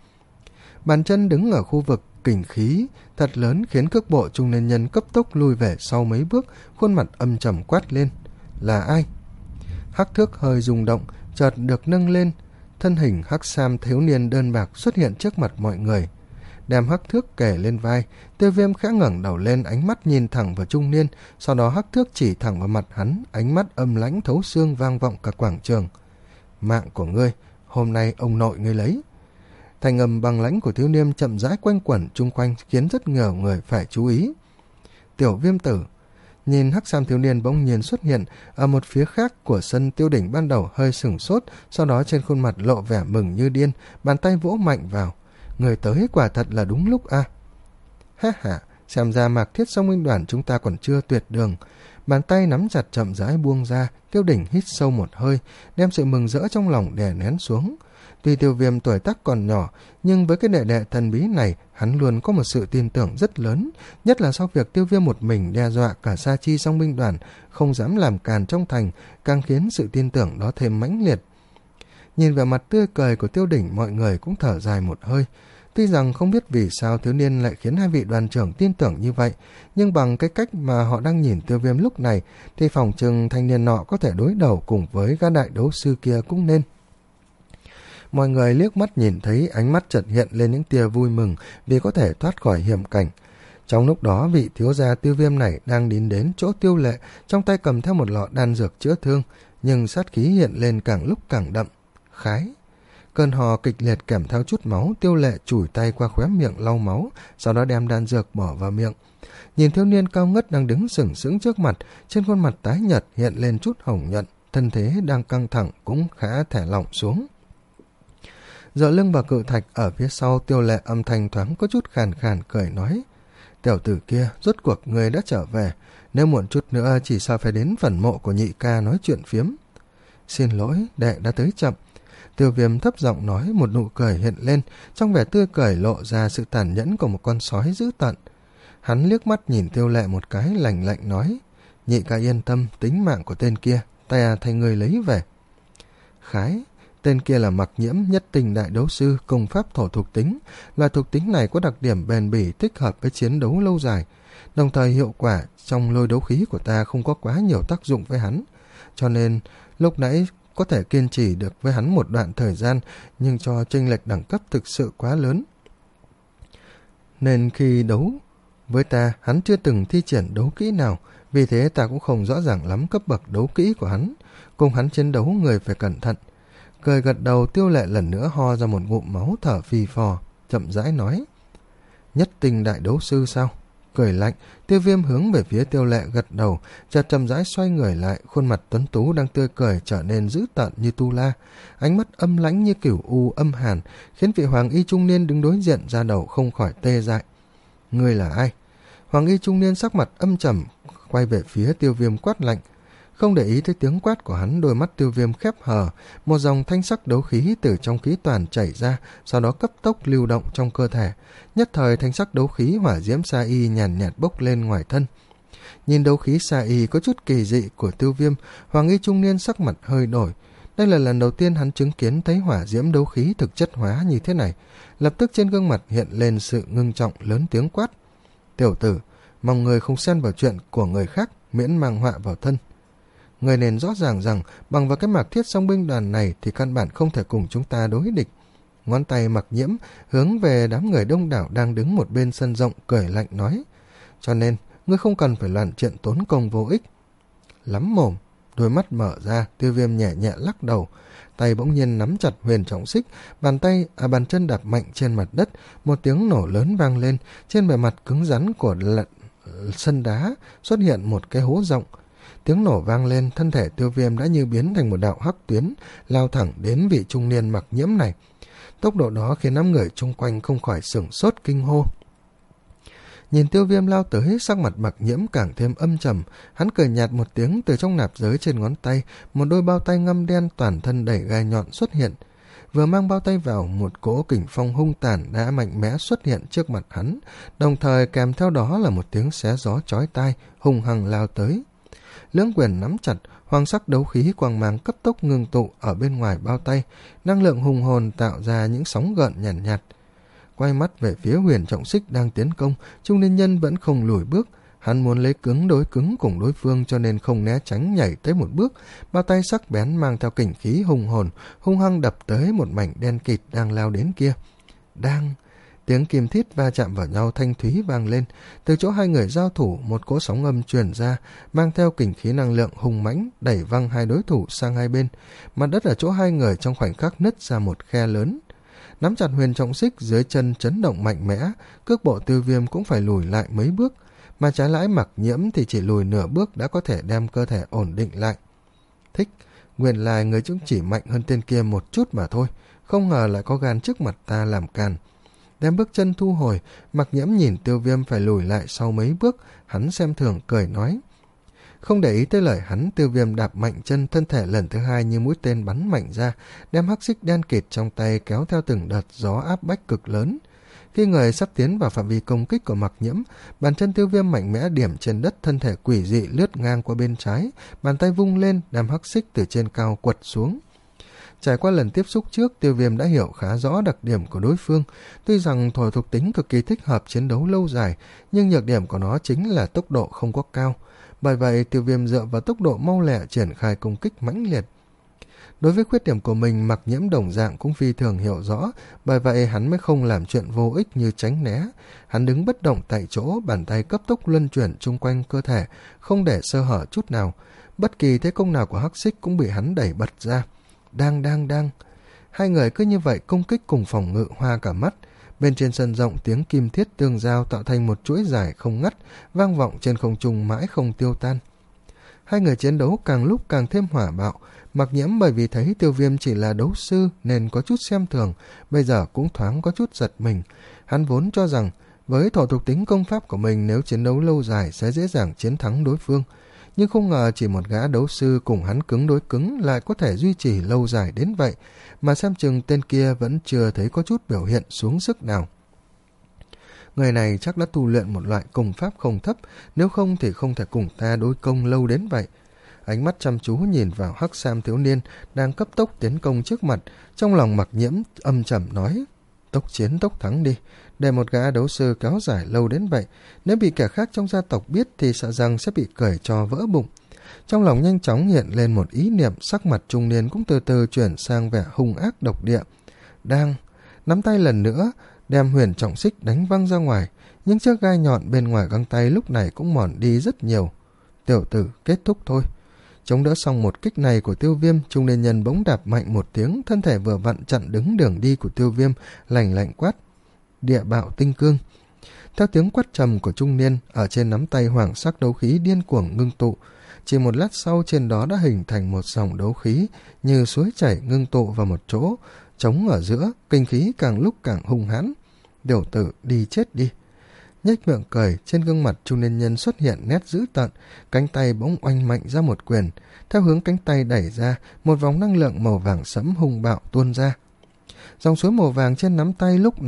Bàn chân đứng ở khu vực kình khí thật lớn khiến cước bộ trung niên nhân cấp tốc lui về sau mấy bước, khuôn mặt âm trầm quát lên. Là ai? Hắc thước hơi rung động, chợt được nâng lên, thân hình hắc sam thiếu niên đơn bạc xuất hiện trước mặt mọi người. Đem hắc thước kề lên vai, Tiêu Viêm khẽ ngẩng đầu lên, ánh mắt nhìn thẳng vào trung niên, sau đó hắc thước chỉ thẳng vào mặt hắn, ánh mắt âm lãnh thấu xương vang vọng cả quảng trường. Mạng của ngươi, hôm nay ông nội ngươi lấy. Thành âm bằng lãnh của thiếu niên chậm rãi quanh quẩn chung quanh, khiến rất nhiều người phải chú ý. Tiểu Viêm tử. Nhìn hắc sam thiếu niên bỗng nhiên xuất hiện ở một phía khác của sân Tiêu Đỉnh, ban đầu hơi sửng sốt, sau đó trên khuôn mặt lộ vẻ mừng như điên, bàn tay vỗ mạnh vào. Người tới quả thật là đúng lúc à. Ha ha, xem ra Mạc Thiết Song Minh Đoàn chúng ta còn chưa tuyệt đường. Bàn tay nắm chặt chậm rãi buông ra, Tiêu Đỉnh hít sâu một hơi, đem sự mừng rỡ trong lòng đè nén xuống. Tuy Tiêu Viêm tuổi tác còn nhỏ, nhưng với cái đệ đệ thần bí này, hắn luôn có một sự tin tưởng rất lớn, nhất là sau việc Tiêu Viêm một mình đe dọa cả Sa Chi Song Minh Đoàn, không dám làm càn trong thành, càng khiến sự tin tưởng đó thêm mãnh liệt. Nhìn vào mặt tươi cười của Tiêu Đỉnh, mọi người cũng thở dài một hơi. Tuy rằng không biết vì sao thiếu niên lại khiến hai vị đoàn trưởng tin tưởng như vậy, nhưng bằng cái cách mà họ đang nhìn Tiêu Viêm lúc này, thì phòng chừng thanh niên nọ có thể đối đầu cùng với gã đại đấu sư kia cũng nên. Mọi người liếc mắt nhìn thấy, ánh mắt chợt hiện lên những tia vui mừng vì có thể thoát khỏi hiểm cảnh. Trong lúc đó, vị thiếu gia Tiêu Viêm này đang đến đến chỗ Tiêu Lệ, trong tay cầm theo một lọ đan dược chữa thương, nhưng sát khí hiện lên càng lúc càng đậm. Khái. Cơn hò kịch liệt kèm theo chút máu, Tiêu Lệ chùi tay qua khóe miệng lau máu, sau đó đem đan dược bỏ vào miệng. Nhìn thiếu niên cao ngất đang đứng sừng sững trước mặt, trên khuôn mặt tái nhợt hiện lên chút hồng nhuận, thân thế đang căng thẳng cũng khá thả lỏng xuống. Dựa lưng vào cự thạch ở phía sau, Tiêu Lệ âm thanh thoáng có chút khàn khàn cười nói: Tiểu tử kia, rốt cuộc người đã trở về, nếu muộn chút nữa chỉ sợ phải đến phần mộ của nhị ca nói chuyện phiếm. Xin lỗi, đệ đã tới chậm. Tiêu Viêm thấp giọng nói, một nụ cười hiện lên, trong vẻ tươi cười lộ ra sự tàn nhẫn của một con sói dữ tợn. Hắn liếc mắt nhìn Tiêu Lệ một cái, lạnh lạnh nói: Nhị ca yên tâm, tính mạng của tên kia ta thay người lấy về. Khái. Tên kia là Mặc Nhiễm, nhất tinh đại đấu sư, công pháp thổ thuộc tính. Loại thuộc tính này có đặc điểm bền bỉ, thích hợp với chiến đấu lâu dài. Đồng thời hiệu quả trong lôi đấu khí của ta không có quá nhiều tác dụng với hắn. Cho nên lúc nãy có thể kiên trì được với hắn một đoạn thời gian, nhưng cho chênh lệch đẳng cấp thực sự quá lớn. Nên khi đấu với ta, hắn chưa từng thi triển đấu kỹ nào, vì thế ta cũng không rõ ràng lắm cấp bậc đấu kỹ của hắn. Cùng hắn chiến đấu người phải cẩn thận. Cười gật đầu, Tiêu Lệ lần nữa ho ra một ngụm máu, thở phì phò, chậm rãi nói: Nhất tinh đại đấu sư sao? Cười lạnh, Tiêu Viêm hướng về phía Tiêu Lệ gật đầu, chợt chậm rãi xoay người lại, khuôn mặt tuấn tú đang tươi cười trở nên dữ tợn như tu la, ánh mắt âm lãnh như cửu u âm hàn, khiến vị hoàng y trung niên đứng đối diện ra đầu không khỏi tê dại. Ngươi là ai? Hoàng y trung niên sắc mặt âm trầm, quay về phía Tiêu Viêm quát lạnh. Không để ý tới tiếng quát của hắn, đôi mắt Tiêu Viêm khép hờ, một dòng thanh sắc đấu khí từ trong khí toàn chảy ra, sau đó cấp tốc lưu động trong cơ thể. Nhất thời thanh sắc đấu khí hỏa diễm sa y nhàn nhạt bốc lên ngoài thân. Nhìn đấu khí xa y có chút kỳ dị của Tiêu Viêm, hoàng y trung niên sắc mặt hơi đổi. Đây là lần đầu tiên hắn chứng kiến thấy hỏa diễm đấu khí thực chất hóa như thế này. Lập tức trên gương mặt hiện lên sự ngưng trọng, lớn tiếng quát: "Tiểu tử, mong người không xen vào chuyện của người khác, miễn mang họa vào thân. Người nên rõ ràng rằng bằng vào cái mạc thiết song binh đoàn này thì căn bản không thể cùng chúng ta đối địch." Ngón tay Mặc Nhiễm hướng về đám người đông đảo đang đứng một bên sân rộng, cười lạnh nói: "Cho nên ngươi không cần phải loạn chuyện tốn công vô ích." Lắm mồm. Đôi mắt mở ra, Tiêu Viêm nhẹ nhẹ lắc đầu, tay bỗng nhiên nắm chặt huyền trọng xích, bàn tay à bàn chân đạp mạnh trên mặt đất, một tiếng nổ lớn vang lên, trên bề mặt cứng rắn của lận sân đá xuất hiện một cái hố rộng. Tiếng nổ vang lên, thân thể Tiêu Viêm đã như biến thành một đạo hắc tuyến, lao thẳng đến vị trung niên Mặc Nhiễm này. Tốc độ đó khiến năm người chung quanh không khỏi sửng sốt kinh hô. Nhìn Tiêu Viêm lao tới, sắc mặt Mặc Nhiễm càng thêm âm trầm, hắn cười nhạt một tiếng, từ trong nạp giới trên ngón tay, một đôi bao tay ngăm đen toàn thân đầy gai nhọn xuất hiện. Vừa mang bao tay vào, một cỗ kình phong hung tàn đã mạnh mẽ xuất hiện trước mặt hắn, đồng thời kèm theo đó là một tiếng xé gió chói tai, hung hăng lao tới. Lưỡng quyền nắm chặt, hoàng sắc đấu khí quang mang cấp tốc ngưng tụ ở bên ngoài bao tay, năng lượng hùng hồn tạo ra những sóng gợn nhàn nhạt, nhạt. Quay mắt về phía huyền trọng xích đang tiến công, trung niên nhân vẫn không lùi bước. Hắn muốn lấy cứng đối cứng cùng đối phương, cho nên không né tránh, nhảy tới một bước, bao tay sắc bén mang theo kình khí hùng hồn hung hăng đập tới một mảnh đen kịt đang lao đến kia. Đang tiếng kim thít va chạm vào nhau thanh thúy vang lên, từ chỗ hai người giao thủ, một cỗ sóng âm truyền ra, mang theo kình khí năng lượng hùng mãnh, đẩy văng hai đối thủ sang hai bên. Mặt đất ở chỗ hai người trong khoảnh khắc nứt ra một khe lớn. Nắm chặt huyền trọng xích, dưới chân chấn động mạnh mẽ, cước bộ Tiêu Viêm cũng phải lùi lại mấy bước, mà trái lại Mặc Nhiễm thì chỉ lùi nửa bước đã có thể đem cơ thể ổn định lại. Thích, nguyên lai người chúng chỉ mạnh hơn tên kia một chút mà thôi, không ngờ lại có gan trước mặt ta làm càn. Đem bước chân thu hồi, Mặc Nhiễm nhìn Tiêu Viêm phải lùi lại sau mấy bước, hắn xem thường cười nói. Không để ý tới lời hắn, Tiêu Viêm đạp mạnh chân, thân thể lần thứ hai như mũi tên bắn mạnh ra, đem hắc xích đen kịt trong tay kéo theo từng đợt gió áp bách cực lớn. Khi người sắp tiến vào phạm vi công kích của Mặc Nhiễm, bàn chân Tiêu Viêm mạnh mẽ điểm trên đất, thân thể quỷ dị lướt ngang qua bên trái, bàn tay vung lên, đem hắc xích từ trên cao quật xuống. Trải qua lần tiếp xúc trước, Tiêu Viêm đã hiểu khá rõ đặc điểm của đối phương. Tuy rằng thổ thuộc tính cực kỳ thích hợp chiến đấu lâu dài, nhưng nhược điểm của nó chính là tốc độ không có cao. Bởi vậy, Tiêu Viêm dựa vào tốc độ mau lẹ triển khai công kích mãnh liệt. Đối với khuyết điểm của mình, Mặc Nhiễm đồng dạng cũng phi thường hiểu rõ, bởi vậy hắn mới không làm chuyện vô ích như tránh né. Hắn đứng bất động tại chỗ, bàn tay cấp tốc luân chuyển chung quanh cơ thể, không để sơ hở chút nào. Bất kỳ thế công nào của hắc xích cũng bị hắn đẩy bật ra. Đang đang đang. Hai người cứ như vậy công kích cùng phòng ngự hoa cả mắt. Bên trên sân rộng, tiếng kim thiết tương giao tạo thành một chuỗi dài không ngắt, vang vọng trên không trung mãi không tiêu tan. Hai người chiến đấu càng lúc càng thêm hỏa bạo. Mặc Nhiễm bởi vì thấy Tiêu Viêm chỉ là đấu sư nên có chút xem thường, bây giờ cũng thoáng có chút giật mình. Hắn vốn cho rằng với thổ thuộc tính công pháp của mình, nếu chiến đấu lâu dài sẽ dễ dàng chiến thắng đối phương, nhưng không ngờ chỉ một gã đấu sư cùng hắn cứng đối cứng lại có thể duy trì lâu dài đến vậy, mà xem chừng tên kia vẫn chưa thấy có chút biểu hiện xuống sức nào. Người này chắc đã tu luyện một loại công pháp không thấp, nếu không thì không thể cùng ta đối công lâu đến vậy. Ánh mắt chăm chú nhìn vào hắc sam thiếu niên đang cấp tốc tiến công trước mặt, trong lòng Mặc Nhiễm âm trầm nói: tốc chiến tốc thắng đi, để một gã đấu sư kéo dài lâu đến vậy, nếu bị kẻ khác trong gia tộc biết thì sợ rằng sẽ bị cười cho vỡ bụng. Trong lòng nhanh chóng hiện lên một ý niệm, sắc mặt trung niên cũng từ từ chuyển sang vẻ hung ác độc địa. Đang nắm tay lần nữa, đem huyền trọng xích đánh văng ra ngoài, nhưng chiếc gai nhọn bên ngoài găng tay lúc này cũng mòn đi rất nhiều. Tiểu tử, kết thúc thôi. Chống đỡ xong một kích này của Tiêu Viêm, trung niên nhân bỗng đạp mạnh một tiếng, thân thể vừa vặn chặn đứng đường đi của Tiêu Viêm, lạnh lạnh quát: địa bạo tinh cương. Theo tiếng quát trầm của trung niên, ở trên nắm tay hoàng sắc đấu khí điên cuồng ngưng tụ. Chỉ một lát sau, trên đó đã hình thành một dòng đấu khí như suối chảy ngưng tụ vào một chỗ, trống ở giữa, kinh khí càng lúc càng hung hãn. Tiểu tử, đi chết đi. Nhếch miệng cười, trên gương mặt trung niên nhân xuất hiện nét dữ tợn, cánh tay bỗng oanh mạnh ra một quyền. Theo hướng cánh tay đẩy ra, một vòng năng lượng màu vàng sẫm hung bạo tuôn ra. Dòng suối màu vàng trên nắm tay lúc này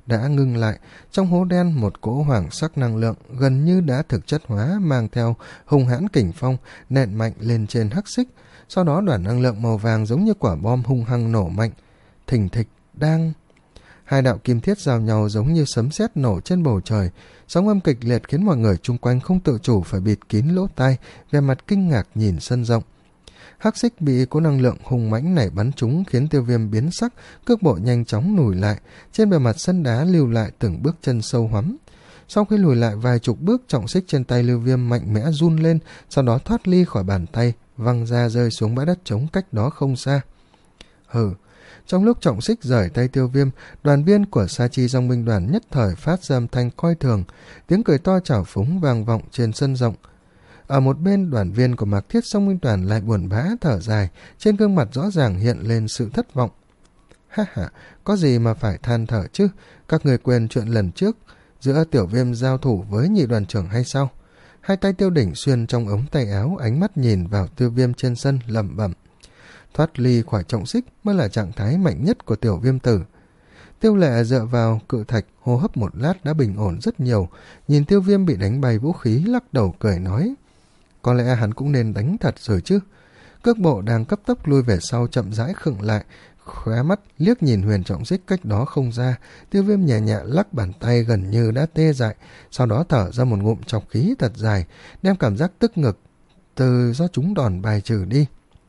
đã ngưng lại. Trong hố đen, một cỗ hoàng sắc năng lượng gần như đã thực chất hóa mang theo hung hãn kình phong nện mạnh lên trên hắc xích. Sau đó đoàn năng lượng màu vàng giống như quả bom hung hăng nổ mạnh. Thình thịch, đang... Hai đạo kim thiết giao nhau giống như sấm sét nổ trên bầu trời. Sóng âm kịch liệt khiến mọi người chung quanh không tự chủ phải bịt kín lỗ tai, vẻ mặt kinh ngạc nhìn sân rộng. Hắc xích bị cỗ năng lượng hùng mãnh này bắn trúng khiến Tiêu Viêm biến sắc, cước bộ nhanh chóng lùi lại, trên bề mặt sân đá lưu lại từng bước chân sâu hoắm. Sau khi lùi lại vài chục bước, trọng xích trên tay Lưu Viêm mạnh mẽ run lên, sau đó thoát ly khỏi bàn tay, văng ra rơi xuống bãi đất trống cách đó không xa. Hừ. Trong lúc trọng xích rời tay Tiêu Viêm, đoàn viên của Sa Chi Dòng binh đoàn nhất thời phát ra âm thanh coi thường, tiếng cười to trào phúng vang vọng trên sân rộng. Ở một bên, đoàn viên của Mạc Thiết Song binh đoàn lại buồn bã thở dài, trên gương mặt rõ ràng hiện lên sự thất vọng. Ha ha, có gì mà phải than thở chứ, các người quên chuyện lần trước giữa Tiểu Viêm giao thủ với nhị đoàn trưởng hay sao? Hai tay Tiêu Đỉnh xuyên trong ống tay áo, ánh mắt nhìn vào Tiêu Viêm trên sân lẩm bẩm. Thoát ly khỏi trọng xích mới là trạng thái mạnh nhất của Tiểu Viêm tử. Tiêu Lệ dựa vào cự thạch, hô hấp một lát đã bình ổn rất nhiều, nhìn Tiêu Viêm bị đánh bay vũ khí, lắc đầu cười nói. Có lẽ hắn cũng nên đánh thật rồi chứ. Cước bộ đang cấp tốc lui về sau chậm rãi khựng lại, khóe mắt liếc nhìn Huyền Trọng Xích cách đó không ra. Tiêu Viêm nhẹ nhẹ lắc bàn tay gần như đã tê dại, sau đó thở ra một ngụm trọc khí thật dài, đem cảm giác tức ngực từ do chúng đòn bài trừ đi.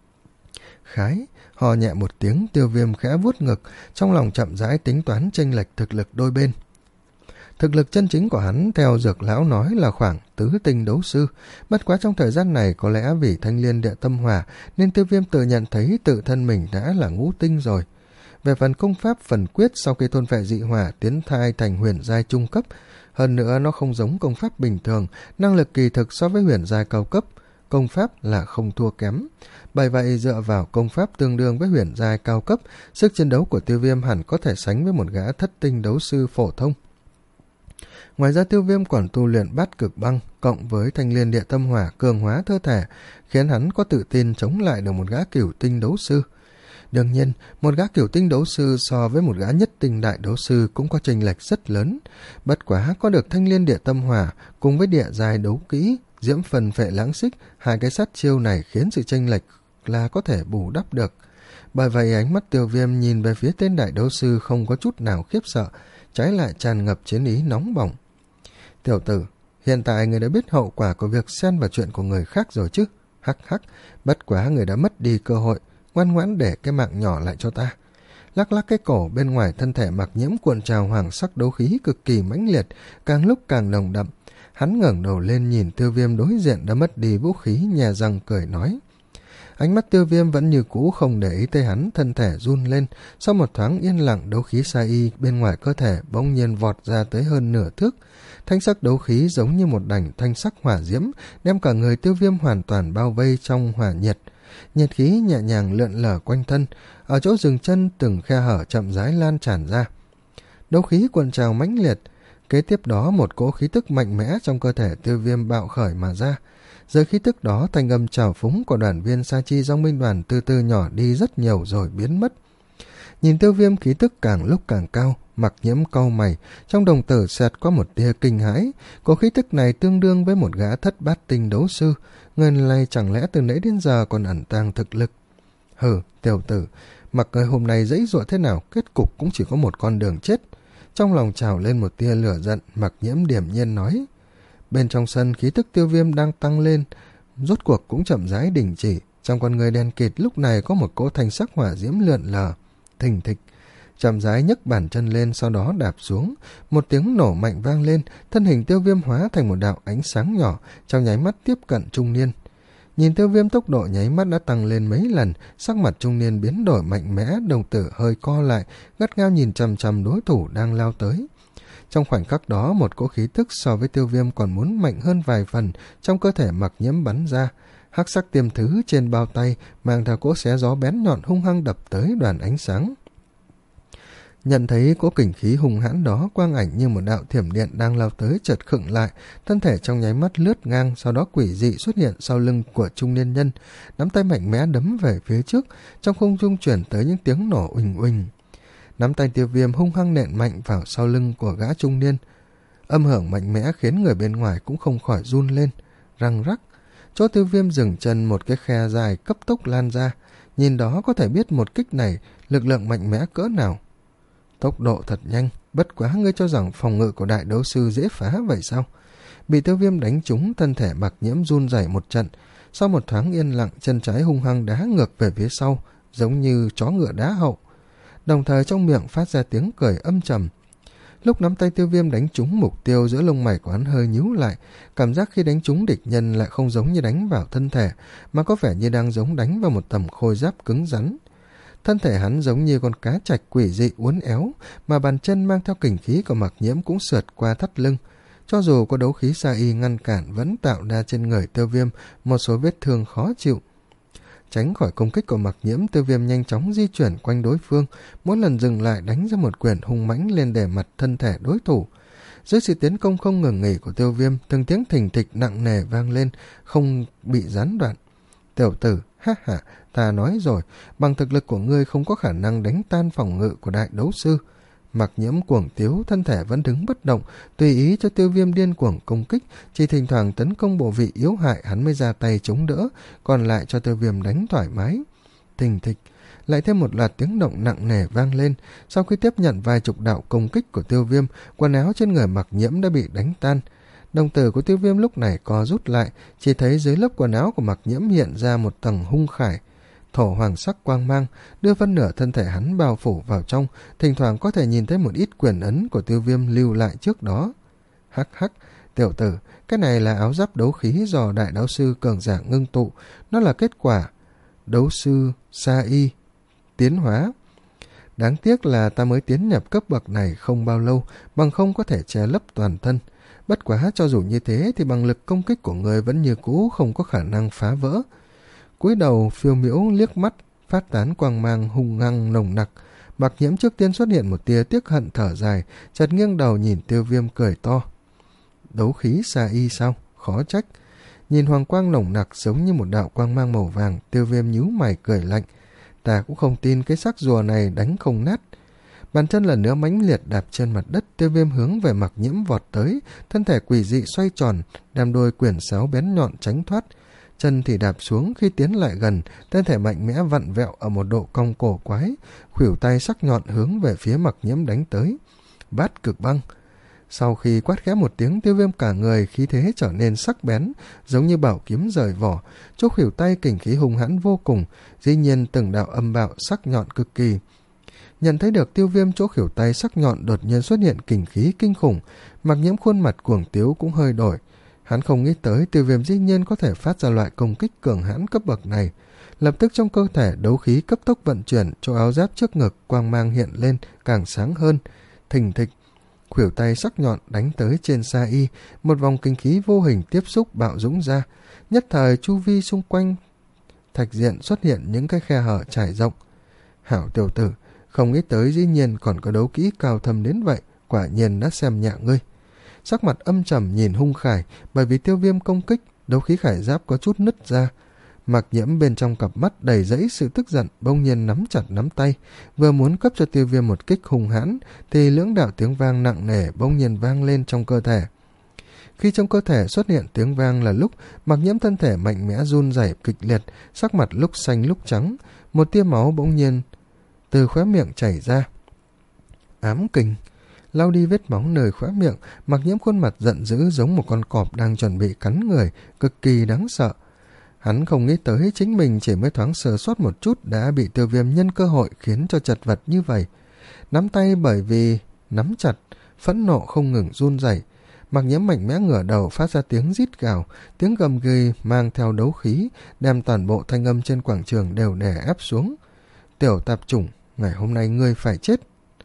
Khái, hò nhẹ một tiếng, Tiêu Viêm khẽ vuốt ngực, trong lòng chậm rãi tính toán chênh lệch thực lực đôi bên. Thực lực chân chính của hắn theo Dược Lão nói là khoảng tứ tinh đấu sư, bất quá trong thời gian này có lẽ vì Thanh Liên Địa Tâm Hỏa nên Tiêu Viêm tự nhận thấy tự thân mình đã là ngũ tinh rồi. Về phần công pháp phần quyết, sau khi thôn phệ dị hỏa tiến thai thành huyền giai trung cấp, hơn nữa nó không giống công pháp bình thường, năng lực kỳ thực so với huyền giai cao cấp, công pháp là không thua kém. Bởi vậy dựa vào công pháp tương đương với huyền giai cao cấp, sức chiến đấu của Tiêu Viêm hẳn có thể sánh với một gã thất tinh đấu sư phổ thông. Ngoài ra Tiêu Viêm còn tu luyện bát cực băng cộng với Thanh Liên Địa Tâm Hỏa cường hóa cơ thể, khiến hắn có tự tin chống lại được một gã cửu tinh đấu sư. Đương nhiên, một gã cửu tinh đấu sư so với một gã nhất tinh đại đấu sư cũng có chênh lệch rất lớn. Bất quá có được Thanh Liên Địa Tâm Hỏa cùng với địa giai đấu kỹ, diễm phần phệ lãng xích, hai cái sát chiêu này khiến sự chênh lệch là có thể bù đắp được. Bởi vậy ánh mắt Tiêu Viêm nhìn về phía tên đại đấu sư không có chút nào khiếp sợ, trái lại tràn ngập chiến ý nóng bỏng. Tiểu tử, hiện tại người đã biết hậu quả của việc xen vào chuyện của người khác rồi chứ? Hắc hắc, bất quá người đã mất đi cơ hội, ngoan ngoãn để cái mạng nhỏ lại cho ta. Lắc lắc cái cổ, bên ngoài thân thể Mặc Nhiễm cuộn trào hoàng sắc đấu khí cực kỳ mãnh liệt, càng lúc càng nồng đậm. Hắn ngẩng đầu lên nhìn Tiêu Viêm đối diện đã mất đi vũ khí, nhè răng cười nói. Ánh mắt Tiêu Viêm vẫn như cũ không để ý tới hắn, thân thể run lên, sau một thoáng yên lặng đấu khí sa y bên ngoài cơ thể bỗng nhiên vọt ra tới hơn nửa thước. Thanh sắc đấu khí giống như một đảnh thanh sắc hỏa diễm, đem cả người Tiêu Viêm hoàn toàn bao vây trong hỏa nhiệt. Nhiệt khí nhẹ nhàng lượn lờ quanh thân, ở chỗ dừng chân từng khe hở chậm rãi lan tràn ra. Đấu khí cuộn trào mãnh liệt, kế tiếp đó một cỗ khí tức mạnh mẽ trong cơ thể Tiêu Viêm bạo khởi mà ra. Dưới khí tức đó, thanh âm trào phúng của đoàn viên Sa Chi Dòng binh đoàn từ từ nhỏ đi rất nhiều rồi biến mất. Nhìn Tiêu Viêm khí tức càng lúc càng cao, Mặc Nhiễm cau mày, trong đồng tử xẹt qua một tia kinh hãi. Có khí tức này tương đương với một gã thất bát tinh đấu sư, người này chẳng lẽ từ nãy đến giờ còn ẩn tàng thực lực. Hừ, tiểu tử, mặc người hôm nay dãy dụa thế nào, kết cục cũng chỉ có một con đường chết. Trong lòng trào lên một tia lửa giận, Mặc Nhiễm điềm nhiên nói. Bên trong sân, khí tức Tiêu Viêm đang tăng lên, rốt cuộc cũng chậm rãi đình chỉ. Trong con người đen kịt lúc này có một cỗ thanh sắc hỏa diễm lượn lờ, thình thịch. Chậm rãi nhấc bàn chân lên, sau đó đạp xuống, một tiếng nổ mạnh vang lên, thân hình Tiêu Viêm hóa thành một đạo ánh sáng nhỏ, trong nháy mắt tiếp cận trung niên. Nhìn Tiêu Viêm tốc độ nháy mắt đã tăng lên mấy lần, sắc mặt trung niên biến đổi mạnh mẽ, đồng tử hơi co lại, gắt gao nhìn chằm chằm đối thủ đang lao tới. Trong khoảnh khắc đó, một cỗ khí tức so với Tiêu Viêm còn muốn mạnh hơn vài phần trong cơ thể Mặc Nhiễm bắn ra. Hắc sắc tiêm thứ trên bao tay mang theo cỗ xé gió bén nhọn hung hăng đập tới đoàn ánh sáng. Nhận thấy cỗ kình khí hung hãn đó, quang ảnh như một đạo thiểm điện đang lao tới chợt khựng lại, thân thể trong nháy mắt lướt ngang, sau đó quỷ dị xuất hiện sau lưng của trung niên nhân, nắm tay mạnh mẽ đấm về phía trước, trong không trung chuyển tới những tiếng nổ uỳnh uỳnh. Nắm tay Tiêu Viêm hung hăng nện mạnh vào sau lưng của gã trung niên. Âm hưởng mạnh mẽ khiến người bên ngoài cũng không khỏi run lên. Răng rắc, chỗ Tiêu Viêm dừng chân một cái khe dài cấp tốc lan ra. Nhìn đó có thể biết một kích này lực lượng mạnh mẽ cỡ nào. Tốc độ thật nhanh, bất quá ngươi cho rằng phòng ngự của đại đấu sư dễ phá vậy sao? Bị Tiêu Viêm đánh trúng, thân thể Mạc Nhiễm run rẩy một trận. Sau một thoáng yên lặng, chân trái hung hăng đá ngược về phía sau, giống như chó ngựa đá hậu. Đồng thời trong miệng phát ra tiếng cười âm trầm. Lúc nắm tay Tiêu Viêm đánh trúng mục tiêu, giữa lông mày của hắn hơi nhíu lại. Cảm giác khi đánh trúng địch nhân lại không giống như đánh vào thân thể, mà có vẻ như đang giống đánh vào một tầm khôi giáp cứng rắn. Thân thể hắn giống như con cá trạch quỷ dị uốn éo, mà bàn chân mang theo kình khí của Mạc Nhiễm cũng sượt qua thắt lưng. Cho dù có đấu khí sa y ngăn cản, vẫn tạo ra trên người Tiêu Viêm một số vết thương khó chịu. Tránh khỏi công kích của Mạc Nhiễm, Tiêu Viêm nhanh chóng di chuyển quanh đối phương, mỗi lần dừng lại đánh ra một quyền hung mãnh lên bề mặt thân thể đối thủ. Dưới sự tiến công không ngừng nghỉ của Tiêu Viêm, từng tiếng thình thịch nặng nề vang lên, không bị gián đoạn. Tiểu tử, ha ha, ta nói rồi, bằng thực lực của ngươi không có khả năng đánh tan phòng ngự của đại đấu sư. Mạc Nhiễm cuồng tiếu, thân thể vẫn đứng bất động, tùy ý cho Tiêu Viêm điên cuồng công kích, chỉ thỉnh thoảng tấn công bộ vị yếu hại hắn mới ra tay chống đỡ, còn lại cho Tiêu Viêm đánh thoải mái. Thình thịch, lại thêm một loạt tiếng động nặng nề vang lên. Sau khi tiếp nhận vài chục đạo công kích của Tiêu Viêm, quần áo trên người Mạc Nhiễm đã bị đánh tan. Đồng tử của Tiêu Viêm lúc này co rút lại, chỉ thấy dưới lớp quần áo của Mạc Nhiễm hiện ra một tầng hung khải, thổ hoàng sắc quang mang, đưa phân nửa thân thể hắn bao phủ vào trong, thỉnh thoảng có thể nhìn thấy một ít quyền ấn của Tiêu Viêm lưu lại trước đó. Hắc hắc, tiểu tử, cái này là áo giáp đấu khí do đại đấu sư cường giả ngưng tụ, nó là kết quả đấu sư sa y tiến hóa. Đáng tiếc là ta mới tiến nhập cấp bậc này không bao lâu, bằng không có thể che lấp toàn thân. Bất quá cho dù như thế thì bằng lực công kích của người vẫn như cũ không có khả năng phá vỡ. Cúi đầu phiêu miễu liếc mắt, phát tán quang mang hung hăng nồng nặc. Mạc Nhiễm trước tiên xuất hiện một tia tiếc hận thở dài, chợt nghiêng đầu nhìn Tiêu Viêm cười to. Đấu khí sa y sao? Khó trách. Nhìn hoàng quang nồng nặc giống như một đạo quang mang màu vàng, Tiêu Viêm nhíu mày cười lạnh. Ta cũng không tin cái xác rùa này đánh không nát. Bàn chân lần nữa mãnh liệt đạp trên mặt đất, Tiêu Viêm hướng về Mạc Nhiễm vọt tới, thân thể quỷ dị xoay tròn, đem đôi quyển sáo bén nhọn tránh thoát. Chân thì đạp xuống, khi tiến lại gần, thân thể mạnh mẽ vặn vẹo ở một độ cong cổ quái, khuỷu tay sắc nhọn hướng về phía Mạc Nhiễm đánh tới. Bát cực băng. Sau khi quát khẽ một tiếng, Tiêu Viêm cả người khí thế trở nên sắc bén, giống như bảo kiếm rời vỏ, chỗ khuỷu tay kình khí hung hãn vô cùng, dĩ nhiên từng đạo âm bạo sắc nhọn cực kỳ. Nhận thấy được Tiêu Viêm chỗ khuỷu tay sắc nhọn đột nhiên xuất hiện kình khí kinh khủng, Mạc Nhiễm khuôn mặt cuồng tiếu cũng hơi đổi. Hắn không nghĩ tới Tiêu Viêm dĩ nhiên có thể phát ra loại công kích cường hãn cấp bậc này. Lập tức trong cơ thể đấu khí cấp tốc vận chuyển, chỗ áo giáp trước ngực quang mang hiện lên càng sáng hơn. Thình thịch, khuỷu tay sắc nhọn đánh tới trên sa y, một vòng kinh khí vô hình tiếp xúc bạo dũng ra. Nhất thời chu vi xung quanh thạch diện xuất hiện những cái khe hở trải rộng. Hảo tiểu tử, không nghĩ tới dĩ nhiên còn có đấu kỹ cao thâm đến vậy, quả nhiên đã xem nhẹ ngươi. Sắc mặt âm trầm nhìn hung khải, bởi vì Tiêu Viêm công kích, đấu khí khải giáp có chút nứt ra. Mạc Nhiễm bên trong cặp mắt đầy dẫy sự tức giận, bỗng nhiên nắm chặt nắm tay, vừa muốn cấp cho Tiêu Viêm một kích hung hãn, thì lưỡng đạo tiếng vang nặng nề bỗng nhiên vang lên trong cơ thể. Khi trong cơ thể xuất hiện tiếng vang là lúc Mạc Nhiễm thân thể mạnh mẽ run rẩy kịch liệt, sắc mặt lúc xanh lúc trắng, một tia máu bỗng nhiên từ khóe miệng chảy ra. Ám kình. Lau đi vết máu nơi khóe miệng, Mạc Nhiễm khuôn mặt giận dữ giống một con cọp đang chuẩn bị cắn người, cực kỳ đáng sợ. Hắn không nghĩ tới chính mình chỉ mới thoáng sơ sót một chút đã bị Tiêu Viêm nhân cơ hội khiến cho chật vật như vậy. Nắm tay bởi vì nắm chặt, phẫn nộ không ngừng run rẩy. Mạc Nhiễm mạnh mẽ ngửa đầu phát ra tiếng rít gào, tiếng gầm gừ mang theo đấu khí, đem toàn bộ thanh âm trên quảng trường đều đè ép xuống. Tiểu tạp chủng, ngày hôm nay ngươi phải chết.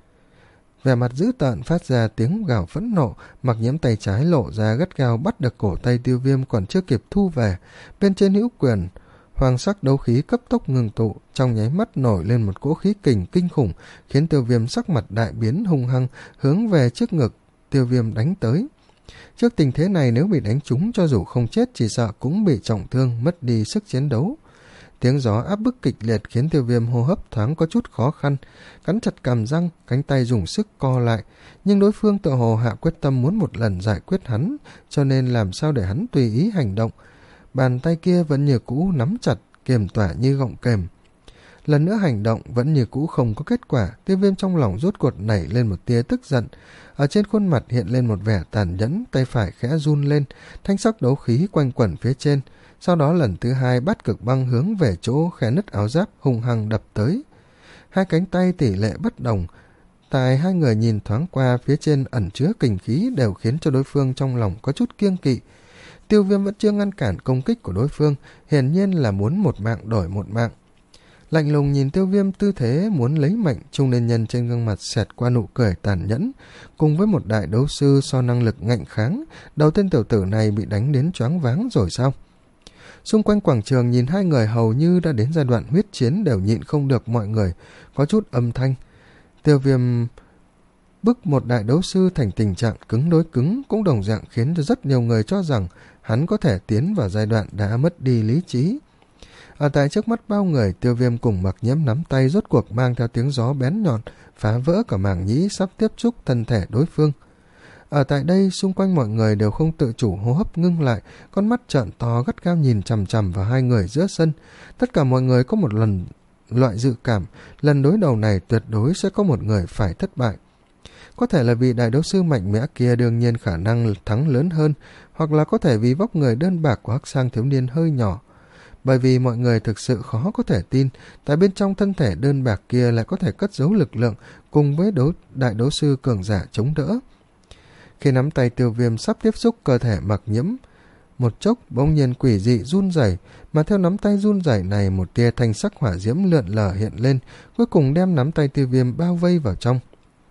Vẻ mặt dữ tợn phát ra tiếng gào phẫn nộ, Mạc Nhiễm tay trái lộ ra gắt gao bắt được cổ tay Tiêu Viêm còn chưa kịp thu về. Bên trên hữu quyền, hoàng sắc đấu khí cấp tốc ngừng tụ, trong nháy mắt nổi lên một cỗ khí kình kinh khủng, khiến Tiêu Viêm sắc mặt đại biến hung hăng, hướng về trước ngực Tiêu Viêm đánh tới. Trước tình thế này nếu bị đánh trúng cho dù không chết chỉ sợ cũng bị trọng thương, mất đi sức chiến đấu. Tiếng gió áp bức kịch liệt khiến Tiêu Viêm hô hấp thoáng có chút khó khăn, cắn chặt cằm răng, cánh tay dùng sức co lại, nhưng đối phương tựa hồ hạ quyết tâm muốn một lần giải quyết hắn, cho nên làm sao để hắn tùy ý hành động. Bàn tay kia vẫn như cũ nắm chặt, kiềm tỏa như gọng kềm. Lần nữa hành động vẫn như cũ không có kết quả. Tiêu Viêm trong lòng rốt cuộc nảy lên một tia tức giận, ở trên khuôn mặt hiện lên một vẻ tàn nhẫn, tay phải khẽ run lên, thanh sắc đấu khí quanh quẩn phía trên. Sau đó lần thứ hai bắt cực băng hướng về chỗ khe nứt áo giáp hung hăng đập tới. Hai cánh tay tỷ lệ bất đồng, tại hai người nhìn thoáng qua phía trên ẩn chứa kình khí đều khiến cho đối phương trong lòng có chút kiêng kỵ. Tiêu Viêm vẫn chưa ngăn cản công kích của đối phương, hiển nhiên là muốn một mạng đổi một mạng. Lạnh lùng nhìn Tiêu Viêm tư thế muốn lấy mệnh, trung niên nhân trên gương mặt xẹt qua nụ cười tàn nhẫn. Cùng với một đại đấu sư so năng lực ngạnh kháng, đầu tên tiểu tử này bị đánh đến choáng váng rồi sao? Xung quanh quảng trường nhìn hai người hầu như đã đến giai đoạn huyết chiến đều nhịn không được mọi người, có chút âm thanh. Tiêu Viêm bức một đại đấu sư thành tình trạng cứng đối cứng cũng đồng dạng khiến cho rất nhiều người cho rằng hắn có thể tiến vào giai đoạn đã mất đi lý trí. Ở tại trước mắt bao người, Tiêu Viêm cùng Mặc Nhiễm nắm tay rốt cuộc mang theo tiếng gió bén nhọn, phá vỡ cả màng nhĩ sắp tiếp xúc thân thể đối phương. Ở tại đây, xung quanh mọi người đều không tự chủ hô hấp ngưng lại, con mắt trợn to gắt gao nhìn chằm chằm vào hai người giữa sân. Tất cả mọi người có một lần loại dự cảm, lần đối đầu này tuyệt đối sẽ có một người phải thất bại. Có thể là vì đại đấu sư mạnh mẽ kia đương nhiên khả năng thắng lớn hơn, hoặc là có thể vì vóc người đơn bạc của Hắc Sang thiếu niên hơi nhỏ. Bởi vì mọi người thực sự khó có thể tin, tại bên trong thân thể đơn bạc kia lại có thể cất giấu lực lượng cùng với đấu, đại đấu sư cường giả chống đỡ. Khi nắm tay Tiêu Viêm sắp tiếp xúc cơ thể Mặc Nhiễm, một chốc bỗng nhiên quỷ dị run rẩy, mà theo nắm tay run rẩy này một tia thanh sắc hỏa diễm lượn lờ hiện lên, cuối cùng đem nắm tay Tiêu Viêm bao vây vào trong.